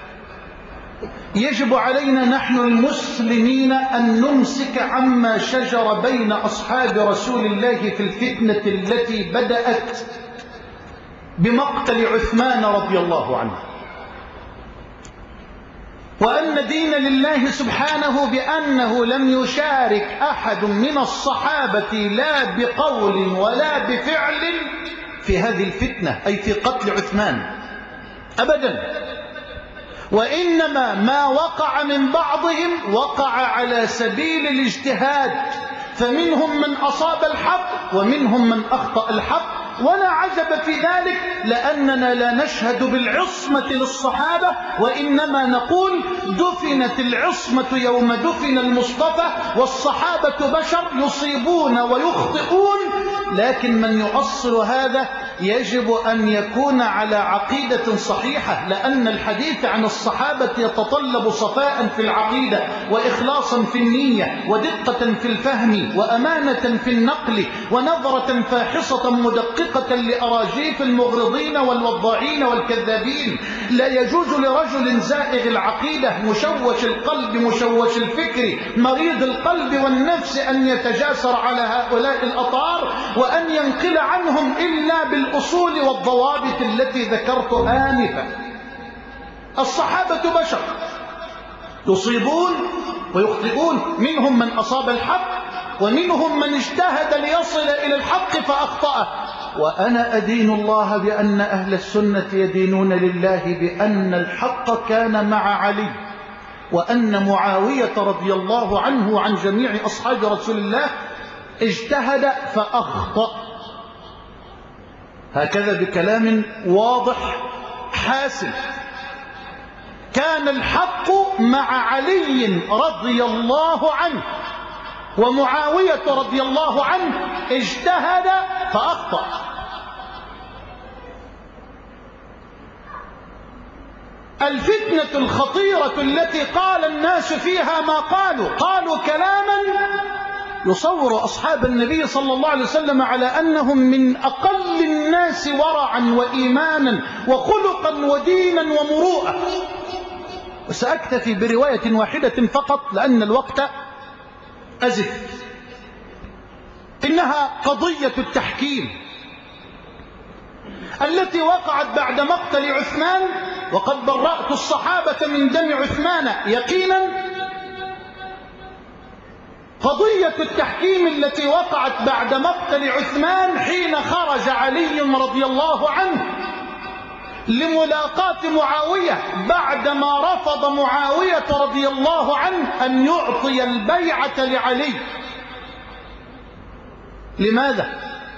[SPEAKER 1] يجب علينا نحن المسلمين أن نمسك عما شجر بين أصحاب رسول الله في الفتنة التي بدأت بمقتل عثمان رضي الله عنه، وأن دين لله سبحانه بأنه لم يشارك أحد من الصحابة لا بقول ولا بفعل في هذه الفتنة، أي في قتل عثمان أبدا، وإنما ما وقع من بعضهم وقع على سبيل الاجتهاد، فمنهم من أصاب الحق ومنهم من أخطأ الحق، ولا عجب في ذلك، لأننا لا نشهد بالعصمة للصحابة، وإنما نقول دفنت العصمة يوم دفن المصطفى، والصحابة بشر يصيبون ويخطئون، لكن من يؤصل هذا يجب أن يكون على عقيدة صحيحة، لأن الحديث عن الصحابة يتطلب صفاء في العقيدة وإخلاصا في النية ودقة في الفهم وأمانة في النقل ونظرة فاحصة مدققة لأراجيف المغرضين والوضاعين والكذابين. لا يجوز لرجل زائغ العقيدة مشوش القلب مشوش الفكر مريض القلب والنفس أن يتجاسر على هؤلاء الأطهار وأن ينقل عنهم إلا بالأصول والضوابط التي ذكرت آنفا. الصحابة بشر يصيبون ويخطئون، منهم من أصاب الحق ومنهم من اجتهد ليصل إلى الحق فأخطأه، وأنا أدين الله بأن أهل السنة يدينون لله بأن الحق كان مع علي، وأن معاوية رضي الله عنه وعن جميع أصحاب رسول الله اجتهد فأخطأ، هكذا بكلام واضح حاسم. كان الحق مع علي رضي الله عنه، ومعاوية رضي الله عنه اجتهد فأخطأ. الفتنة الخطيرة التي قال الناس فيها ما قالوا، قالوا كلاما يصور أصحاب النبي صلى الله عليه وسلم على أنهم من أقل الناس ورعا وإيمانا وخلقا ودينا ومروءة. وسأكتفي برواية واحدة فقط لأن الوقت أزف. إنها قضية التحكيم التي وقعت بعد مقتل عثمان، وقد برأت الصحابة من دم عثمان يقينا. قضية التحكيم التي وقعت بعد مقتل عثمان حين خرج علي رضي الله عنه لملاقاة معاوية بعدما رفض معاوية رضي الله عنه أن يعطي البيعة لعلي. لماذا؟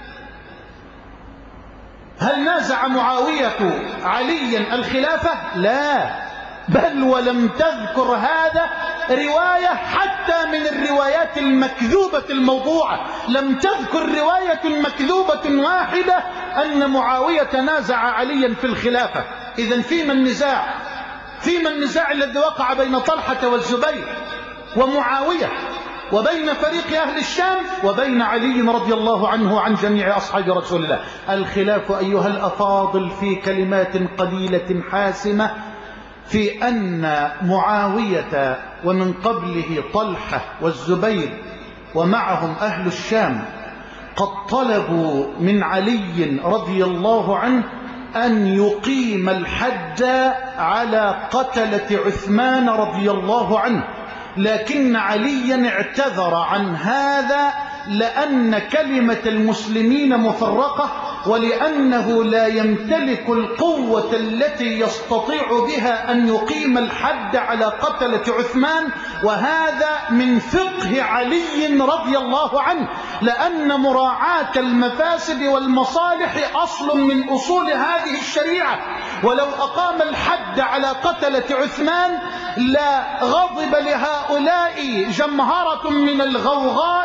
[SPEAKER 1] هل نازع معاوية عليا الخلافة؟ لا، بل ولم تذكر هذا رواية حتى من الروايات المكذوبة الموضوعة، لم تذكر رواية مكذوبة واحدة أن معاوية نازع عليا في الخلافة. إذن فيما النزاع؟ فيما النزاع الذي وقع بين طلحة والزبير ومعاوية وبين فريق أهل الشام وبين علي رضي الله عنه وعن جميع أصحاب رسول الله. الخلاف أيها الأفاضل في كلمات قليلة حاسمة في أن معاوية ومن قبله طلحة والزبير ومعهم أهل الشام قد طلبوا من علي رضي الله عنه أن يقيم الحد على قتلة عثمان رضي الله عنه، لكن عليا اعتذر عن هذا لأن كلمة المسلمين مفرقة، ولأنه لا يمتلك القوة التي يستطيع بها أن يقيم الحد على قتلة عثمان. وهذا من فقه علي رضي الله عنه، لأن مراعاة المفاسد والمصالح أصل من أصول هذه الشريعة. ولو أقام الحد على قتلة عثمان لا غضب لهؤلاء جمهرة من الغوغاء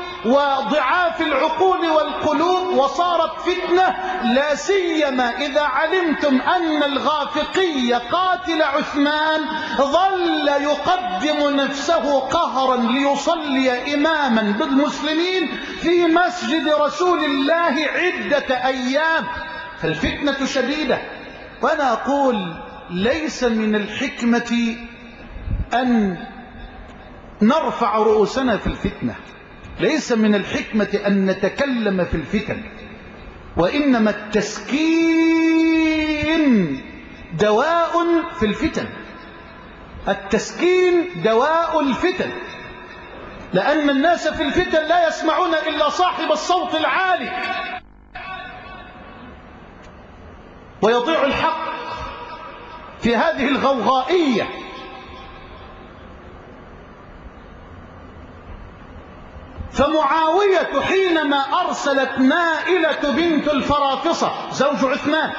[SPEAKER 1] وضعاف العقول والقلوب وصارت فتنة، لا سيما إذا علمتم أن الغافقي قاتل عثمان ظل يقدم نفسه قهرا ليصلي إماما بالمسلمين في مسجد رسول الله عدة أيام. فالفتنة شديدة. وأنا أقول ليس من الحكمة أن نرفع رؤوسنا في الفتنة، ليس من الحكمة أن نتكلم في الفتن، وإنما التسكين دواء في الفتن. التسكين دواء الفتن، لأن الناس في الفتن لا يسمعون إلا صاحب الصوت العالي، ويضيع الحق في هذه الغوغائية. فمعاوية حينما أرسلت نائلة بنت الفرافصة زوج عثمان،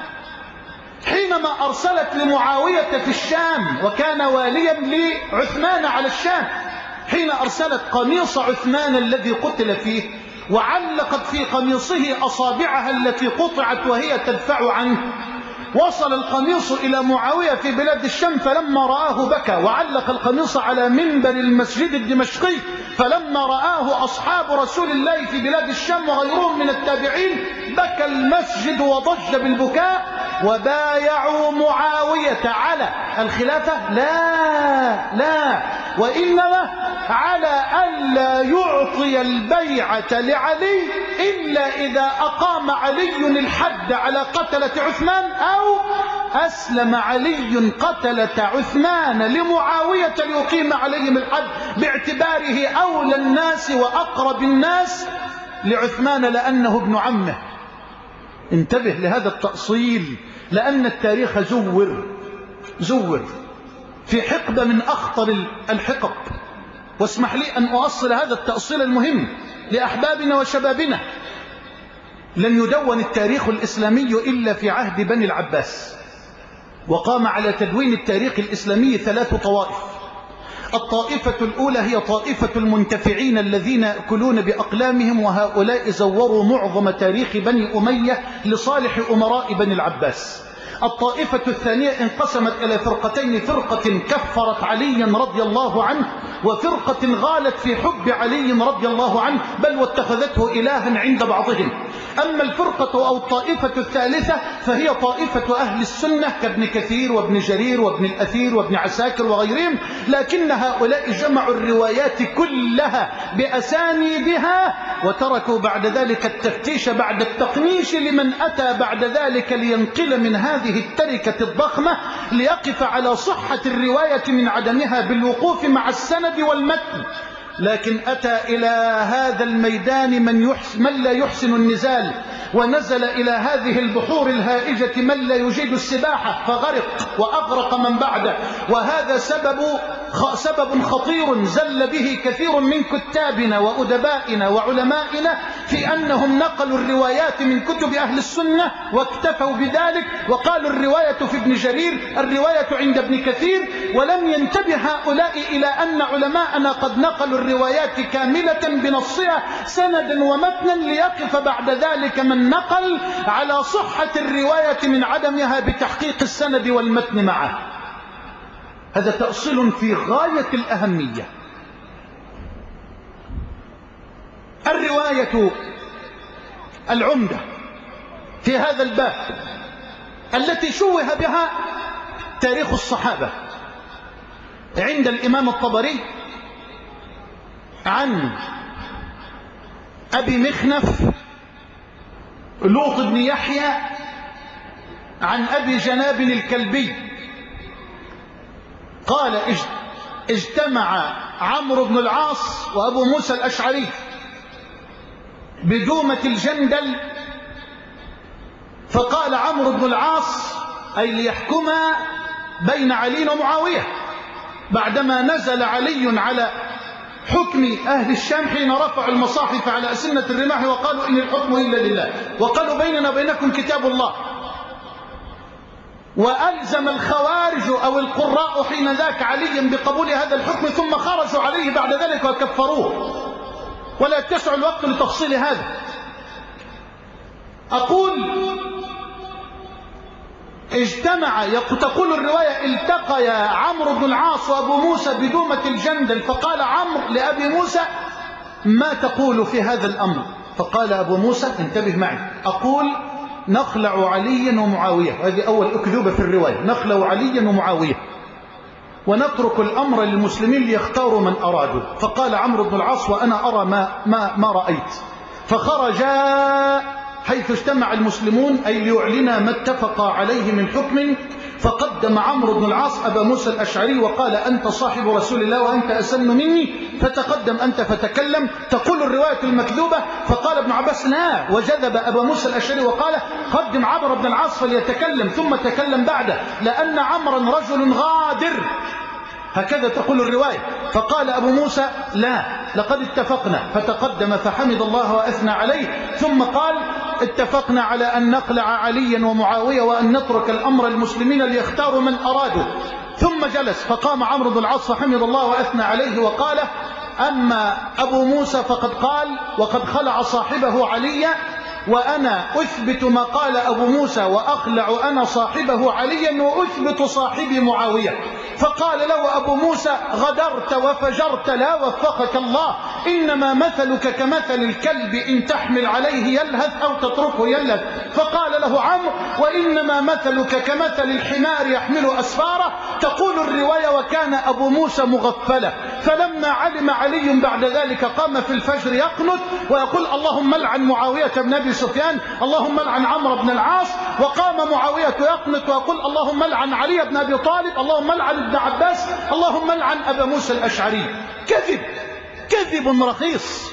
[SPEAKER 1] حينما أرسلت لمعاوية في الشام وكان واليا لعثمان على الشام، حين أرسلت قميص عثمان الذي قتل فيه وعلقت في قميصه أصابعها التي قطعت وهي تدفع عنه، وصل القميص إلى معاوية في بلاد الشام، فلما رآه بكى وعلق القميص على منبر المسجد الدمشقي، فلما رآه أصحاب رسول الله في بلاد الشام وغيرهم من التابعين بكى المسجد وضج بالبكاء، وبايعوا معاوية على الخلافة لا لا وإنما على ألا يعطي البيعة لعلي إلا إذا أقام علي الحد على قتلة عثمان أو أسلم علي قتلة عثمان لمعاوية ليقيم عليهم الحد، باعتباره أولى الناس وأقرب الناس لعثمان لأنه ابن عمه. انتبه لهذا التأصيل، لأن التاريخ زور زور في حقبة من أخطر الحقب. واسمح لي أن أؤصل هذا التأصيل المهم لأحبابنا وشبابنا. لن يدون التاريخ الإسلامي إلا في عهد بني العباس، وقام على تدوين التاريخ الإسلامي ثلاث طوائف. الطائفة الأولى هي طائفة المنتفعين الذين يأكلون بأقلامهم، وهؤلاء زوروا معظم تاريخ بني أمية لصالح أمراء بني العباس. الطائفة الثانية انقسمت إلى فرقتين، فرقة كفرت عليا رضي الله عنه، وفرقة غالت في حب علي رضي الله عنه بل واتخذته إلها عند بعضهم. أما الفرقة أو الطائفة الثالثة فهي طائفة أهل السنة كابن كثير وابن جرير وابن الأثير وابن عساكر وغيرهم، لكن هؤلاء جمعوا الروايات كلها بأسانيدها وتركوا بعد ذلك التفتيش بعد التقنيش لمن أتى بعد ذلك لينقل من هذه التركة الضخمة ليقف على صحة الرواية من عدمها بالوقوف مع السند والمتن. لكن أتى إلى هذا الميدان من, يحسن من لا يحسن النزال، ونزل إلى هذه البحور الهائجة من لا يجيد السباحة فغرق وأغرق من بعده. وهذا سبب سبب خطير زل به كثير من كتابنا وأدبائنا وعلمائنا في أنهم نقلوا الروايات من كتب أهل السنة واكتفوا بذلك، وقالوا الرواية في ابن جرير، الرواية عند ابن كثير، ولم ينتبه هؤلاء إلى أن علماءنا قد نقلوا الروايات كاملة بنصها سندا ومتنا، ليقف بعد ذلك من نقل على صحة الرواية من عدمها بتحقيق السند والمتن معه. هذا تأصيل في غاية الأهمية. الرواية العمدة في هذا الباب التي شوه بها تاريخ الصحابة عند الإمام الطبري عن أبي مخنف لوط بن يحيى عن أبي جناب الكلبي قال اجتمع عمرو بن العاص وأبو موسى الأشعري بدومة الجندل، فقال عمرو بن العاص أي ليحكما بين علي ومعاوية بعدما نزل علي على حكم أهل الشام حين رفعوا المصاحف على أسنة الرماح وقالوا إن الحكم إلا لله، وقالوا بيننا وبينكم كتاب الله. وألزم الخوارج أو القراء حين ذاك عليا بقبول هذا الحكم، ثم خرجوا عليه بعد ذلك وكفروه، ولا يتسع الوقت لتفصيل هذا. أقول اجتمع، تقول الرواية التقى عمرو بن العاص وأبو موسى بدومة الجندل، فقال عمرو لأبي موسى ما تقول في هذا الأمر؟ فقال أبو موسى انتبه معي، أقول نخلع عليا ومعاوية، هذه أول أكذوبة في الرواية، نخلع عليا ومعاوية ونترك الأمر للمسلمين ليختاروا من أرادوا. فقال عمرو بن العاص وأنا أرى ما, ما, ما رأيت. فخرجا حيث اجتمع المسلمون أي ليعلنا ما اتفق عليه من حكم، فقدم عمرو بن العاص أبا موسى الأشعري وقال أنت صاحب رسول الله وأنت أسن مني، فتقدم أنت فتكلم. تقول الرواية المكذوبة فقال ابن عباس لا، وجذب أبا موسى الأشعري وقال قدم عمرو بن العاص فليتكلم ثم تكلم بعده، لأن عمرا رجل غادر، هكذا تقول الرواية. فقال أبو موسى لا، لقد اتفقنا، فتقدم فحمد الله وأثنى عليه، ثم قال اتفقنا على أن نقلع عليا ومعاوية وأن نترك الأمر المسلمين ليختاروا من أرادوا. ثم جلس، فقام عمرو بن العاص فحمد الله وأثنى عليه وقال أما أبو موسى فقد قال وقد خلع صاحبه عليا، وأنا أثبت ما قال أبو موسى وأخلع أنا صاحبه عليا وأثبت صاحبي معاوية. فقال له أبو موسى غدرت وفجرت لا وفقك الله، إنما مثلك كمثل الكلب إن تحمل عليه يلهث أو تتركه يلهث. فقال له عمرو وإنما مثلك كمثل الحمار يحمل أسفاره. تقول الرواية وكان أبو موسى مغفلا، فلما علم علي بعد ذلك قام في الفجر يقنت ويقول اللهم لعن معاوية بن أبي سفيان، اللهم لعن عمرو بن العاص. وقام معاوية يقنت ويقول اللهم لعن علي بن أبي طالب، اللهم لعن ابن عباس، اللهم لعن أبا موسى الأشعري. كذب، كذب رخيص،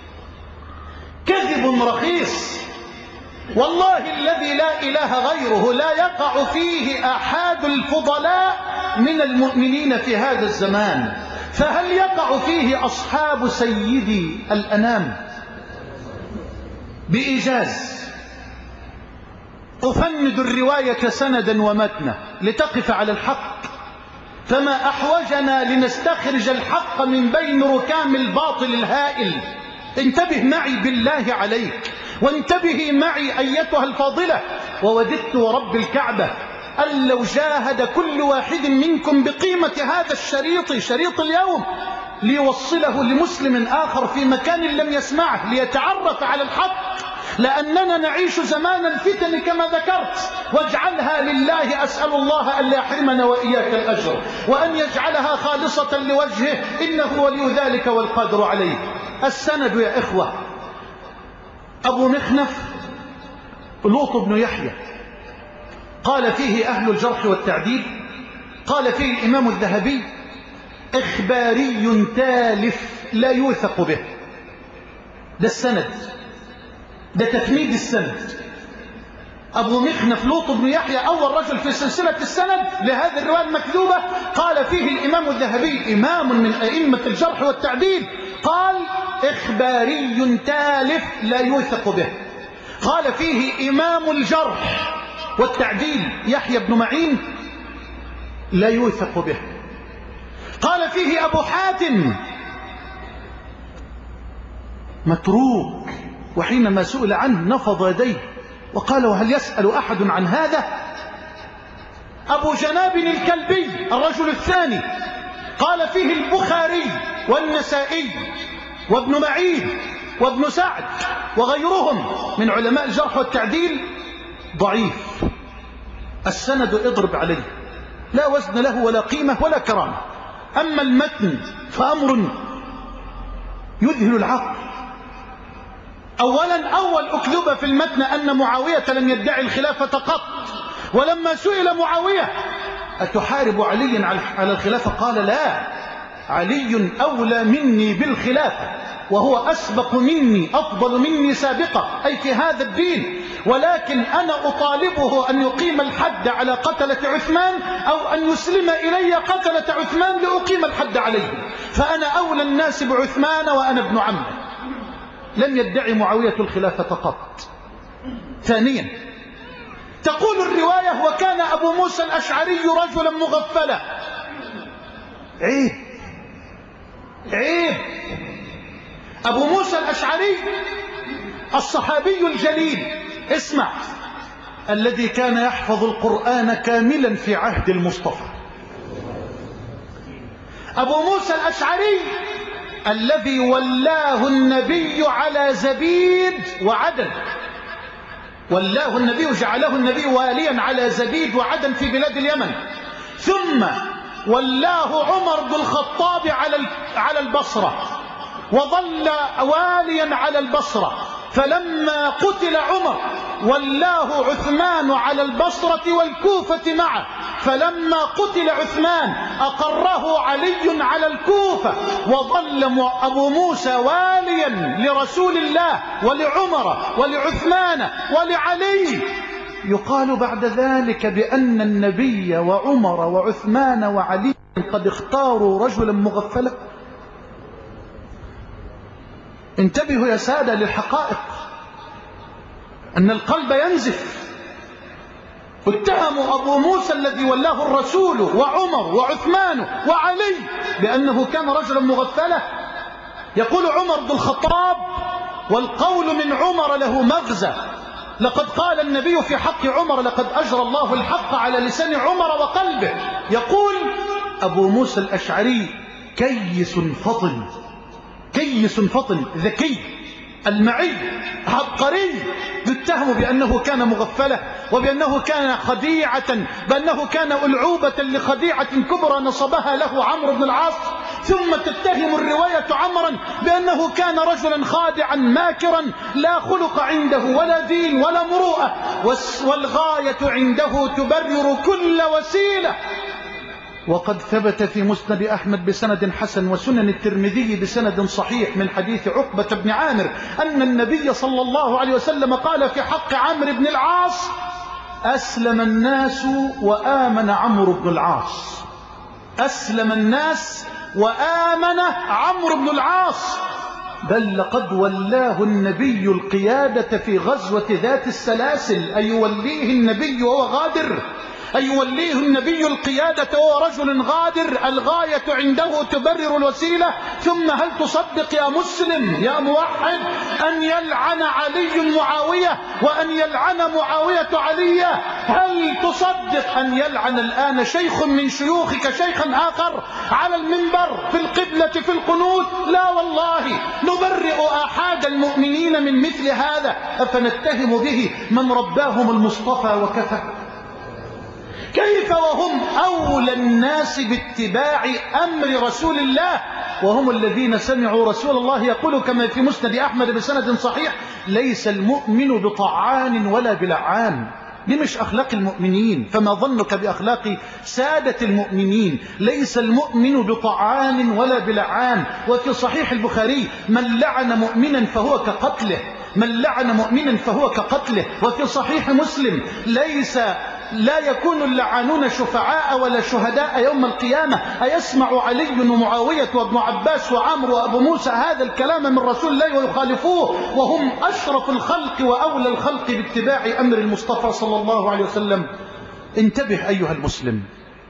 [SPEAKER 1] كذب رخيص، والله الذي لا إله غيره لا يقع فيه أحد الفضلاء من المؤمنين في هذا الزمان. فهل يقع فيه أصحاب سيدي الأنام؟ بإيجاز أفند الرواية سندا ومتنا لتقف على الحق، فما أحوجنا لنستخرج الحق من بين ركام الباطل الهائل. انتبه معي بالله عليك، وانتبهي معي أيتها الفاضلة، ووددت ورب الكعبة أن لو جاهد كل واحد منكم بقيمة هذا الشريط، شريط اليوم، ليوصله لمسلم آخر في مكان لم يسمعه ليتعرف على الحق، لأننا نعيش زمان الفتن كما ذكرت. واجعلها لله، أسأل الله أن لا يحرمنا وإياك الأجر، وأن يجعلها خالصة لوجهه، إنه ولي ذلك والقادر عليه. السند يا إخوة، أبو مخنف لوط بن يحيى قال فيه أهل الجرح والتعديل، قال فيه الإمام الذهبي إخباري تالف لا يوثق به. ده السند، ده تفنيد السند. أبو مخنف لوط بن يحيى أول رجل في سلسلة السند لهذه الرواية المكذوبة، قال فيه الإمام الذهبي إمام من أئمة الجرح والتعديل، قال إخباري تالف لا يوثق به. قال فيه إمام الجرح والتعديل يحيى بن معين لا يوثق به. قال فيه أبو حاتم متروك، وحينما سئل عنه نفض يديه وقال وهل يسأل أحد عن هذا؟ أبو جناب الكلبي الرجل الثاني قال فيه البخاري والنسائي وابن معين وابن سعد وغيرهم من علماء الجرح والتعديل ضعيف. السند اضرب عليه، لا وزن له ولا قيمة ولا كرامة. أما المتن فأمر يذهل العقل. أولا أول أكذب في المتن أن معاوية لم يدعي الخلافة قط، ولما سئل معاوية أتحارب عليا على الخلافة قال لا، علي أولى مني بالخلافة وهو أسبق مني أفضل مني سابقة، أي في هذا الدين، ولكن أنا أطالبه أن يقيم الحد على قتلة عثمان أو أن يسلم إلي قتلة عثمان لأقيم الحد عليه، فأنا أولى الناس بعثمان وأنا ابن عمه. لم يدعي معاوية الخلافة قط. ثانيا تقول الرواية وكان أبو موسى الأشعري رجلا مغفلا. عيب، عيب. أبو موسى الأشعري الصحابي الجليل، اسمع، الذي كان يحفظ القرآن كاملا في عهد المصطفى. أبو موسى الأشعري الذي ولاه النبي على زبيد وعدن، ولاه النبي، جعله النبي واليا على زبيد وعدن في بلاد اليمن، ثم ولاه عمر بن الخطاب على على البصرة وظل واليا على البصرة، فلما قتل عمر ولاه عثمان على البصرة والكوفة معه، فلما قتل عثمان أقره علي على الكوفة، وظل أبو موسى واليا لرسول الله ولعمر ولعثمان ولعلي. يقال بعد ذلك بأن النبي وعمر وعثمان وعلي قد اختاروا رجلا مغفلا. انتبهوا يا سادة للحقائق، أن القلب ينزف. اتهموا أبو موسى الذي ولاه الرسول وعمر وعثمان وعلي بأنه كان رجلا مغفلا. يقول عمر بن الخطاب، والقول من عمر له مغزى، لقد قال النبي في حق عمر: لقد أجرى الله الحق على لسان عمر وقلبه. يقول أبو موسى الأشعري: كيس فطن، كيس فطن، ذكي، المعي، عبقري، يتهم بأنه كان مغفلة، وبأنه كان خديعة، بأنه كان ألعوبة لخديعة كبرى نصبها له عمرو بن العاص. ثم تتهم الرواية عمرا بأنه كان رجلا خادعا ماكرا لا خلق عنده ولا دين ولا مروءة، والغاية عنده تبرر كل وسيلة. وقد ثبت في مسند أحمد بسند حسن وسنن الترمذي بسند صحيح من حديث عقبة بن عامر أن النبي صلى الله عليه وسلم قال في حق عمرو بن العاص: أسلم الناس وآمن عمرو بن العاص. أسلم الناس وآمن عمرو بن العاص، بل لقد ولاه النبي القيادة في غزوة ذات السلاسل. أي يوليه النبي وهو غادر؟ أي يوليه النبي القيادة وهو رجل غادر؟ الغاية عنده تبرر الوسيلة. ثم هل تصدق يا مسلم يا موحد أن يلعن علي معاوية وأن يلعن معاوية علي؟ هل تصدق أن يلعن الآن شيخ من شيوخك شيخا آخر على المنبر في القبلة في القنوت؟ لا والله، نبرئ آحاد المؤمنين من مثل هذا. أفنتهم به من رباهم المصطفى وكفى؟ كيف وهم أولى الناس باتباع أمر رسول الله، وهم الذين سمعوا رسول الله يقول كما في مسند أحمد بسند صحيح: ليس المؤمن بطعان ولا بلعان. دي مش أخلاق المؤمنين، فما ظنك بأخلاق سادة المؤمنين؟ ليس المؤمن بطعان ولا بلعان. وفي صحيح البخاري: من لعن مؤمنا فهو كقتله، من لعن مؤمنا فهو كقتله. وفي صحيح مسلم: ليس لا يكون اللعانون شفعاء ولا شهداء يوم القيامة. أيسمع علي ومعاوية وابن عباس وعمرو وأبو موسى هذا الكلام من رسول الله ويخالفوه وهم أشرف الخلق وأولى الخلق باتباع أمر المصطفى صلى الله عليه وسلم؟ انتبه أيها المسلم،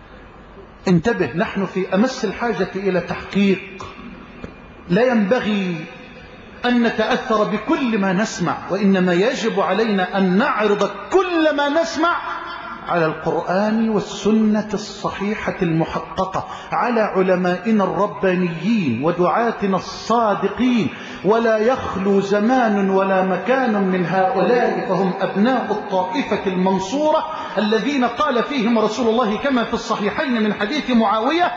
[SPEAKER 1] انتبه. نحن في أمس الحاجة إلى تحقيق. لا ينبغي أن نتأثر بكل ما نسمع، وإنما يجب علينا أن نعرض كل ما نسمع على القرآن والسنة الصحيحة المحققة، على علمائنا الربانيين ودعاتنا الصادقين. ولا يخلو زمان ولا مكان من هؤلاء، فهم أبناء الطائفة المنصورة الذين قال فيهم رسول الله كما في الصحيحين من حديث معاوية: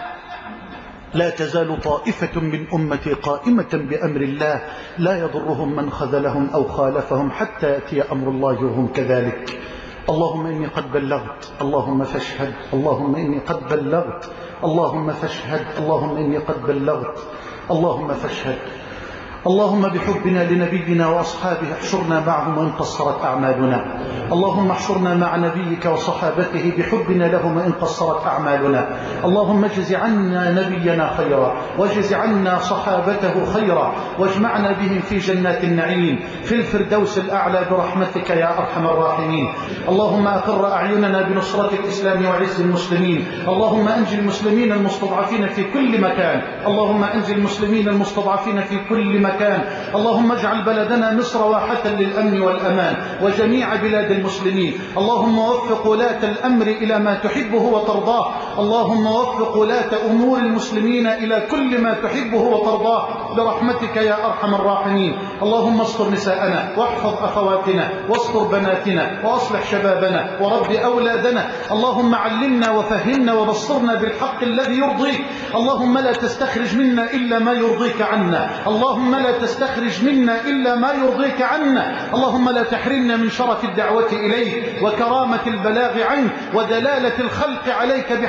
[SPEAKER 1] لا تزال طائفة من أمتي قائمة بأمر الله لا يضرهم من خذلهم أو خالفهم حتى يأتي أمر الله وهم كذلك. اللهم إني قد بلغت، اللهم فاشهد، اللهم إني قد بلغت، اللهم فاشهد، اللهم إني قد بلغت، اللهم فاشهد. اللهم بحبنا لنبينا وأصحابه احشرنا معهم وإن قصرت أعمالنا. اللهم احشرنا مع نبيك وصحابته بحبنا لهم وإن قصرت أعمالنا. اللهم اجز عنا نبينا خيرا، واجز عنا صحابته خيرا، واجمعنا بهم في جنات النعيم في الفردوس الأعلى برحمتك يا أرحم الراحمين. اللهم أقر أعيننا بنصرة الإسلام وعز المسلمين. اللهم أنجي المسلمين المستضعفين في كل مكان، اللهم أنجي المسلمين المستضعفين في كل مكان. اللهم اجعل بلدنا مصر واحة للأمن والأمان وجميع بلاد المسلمين. اللهم وفق ولاة الأمر إلى ما تحبه وترضاه. اللهم وفق ولاة أمور المسلمين إلى كل ما تحبه وترضاه برحمتك يا أرحم الراحمين. اللهم استر نساءنا واحفظ أخواتنا واستر بناتنا وأصلح شبابنا ورب أولادنا. اللهم علمنا وفهمنا وبصرنا بالحق الذي يرضيك. اللهم لا تستخرج منا إلا ما يرضيك عنا. اللهم لا تستخرج منا إلا ما يرضيك عنا. اللهم لا تحرمنا من شرف الدعوة إليك وكرامة البلاغ عنك ودلالة الخلق عليك بحق.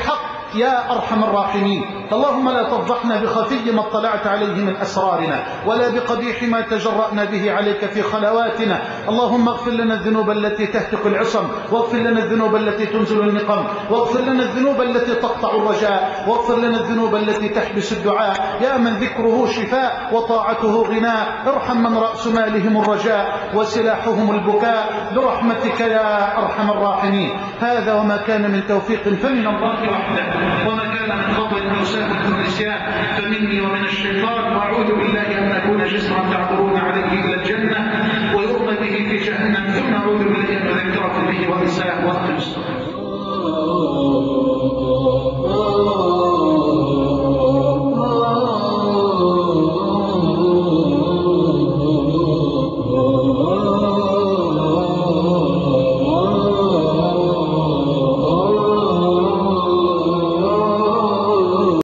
[SPEAKER 1] يا أرحم الراحمين. اللهم لا تفضحنا بخفي ما اطلعت عليه من أسرارنا، ولا بقبيح ما تجرأنا به عليك في خلواتنا. اللهم اغفر لنا الذنوب التي تهتك العصم، واغفر لنا الذنوب التي تنزل النقم، واغفر لنا الذنوب التي تقطع الرجاء، واغفر لنا الذنوب التي تحبس الدعاء. يا من ذكره شفاء وطاعته غناء، ارحم من رأس مالهم الرجاء وسلاحهم البكاء برحمتك يا أرحم الراحمين. هذا وما كان من توفيق فمن الله وحده، وما كان من فضل أو سهل أو نسيان فمني ومن الشيطان، وأعوذ بالله أن أكون جسرا تعبرون عليه إلى الجنة ويرمى به في جهنم، ثم أعوذ بالله أن أذكركم به وأنساه وأقم الصلاة.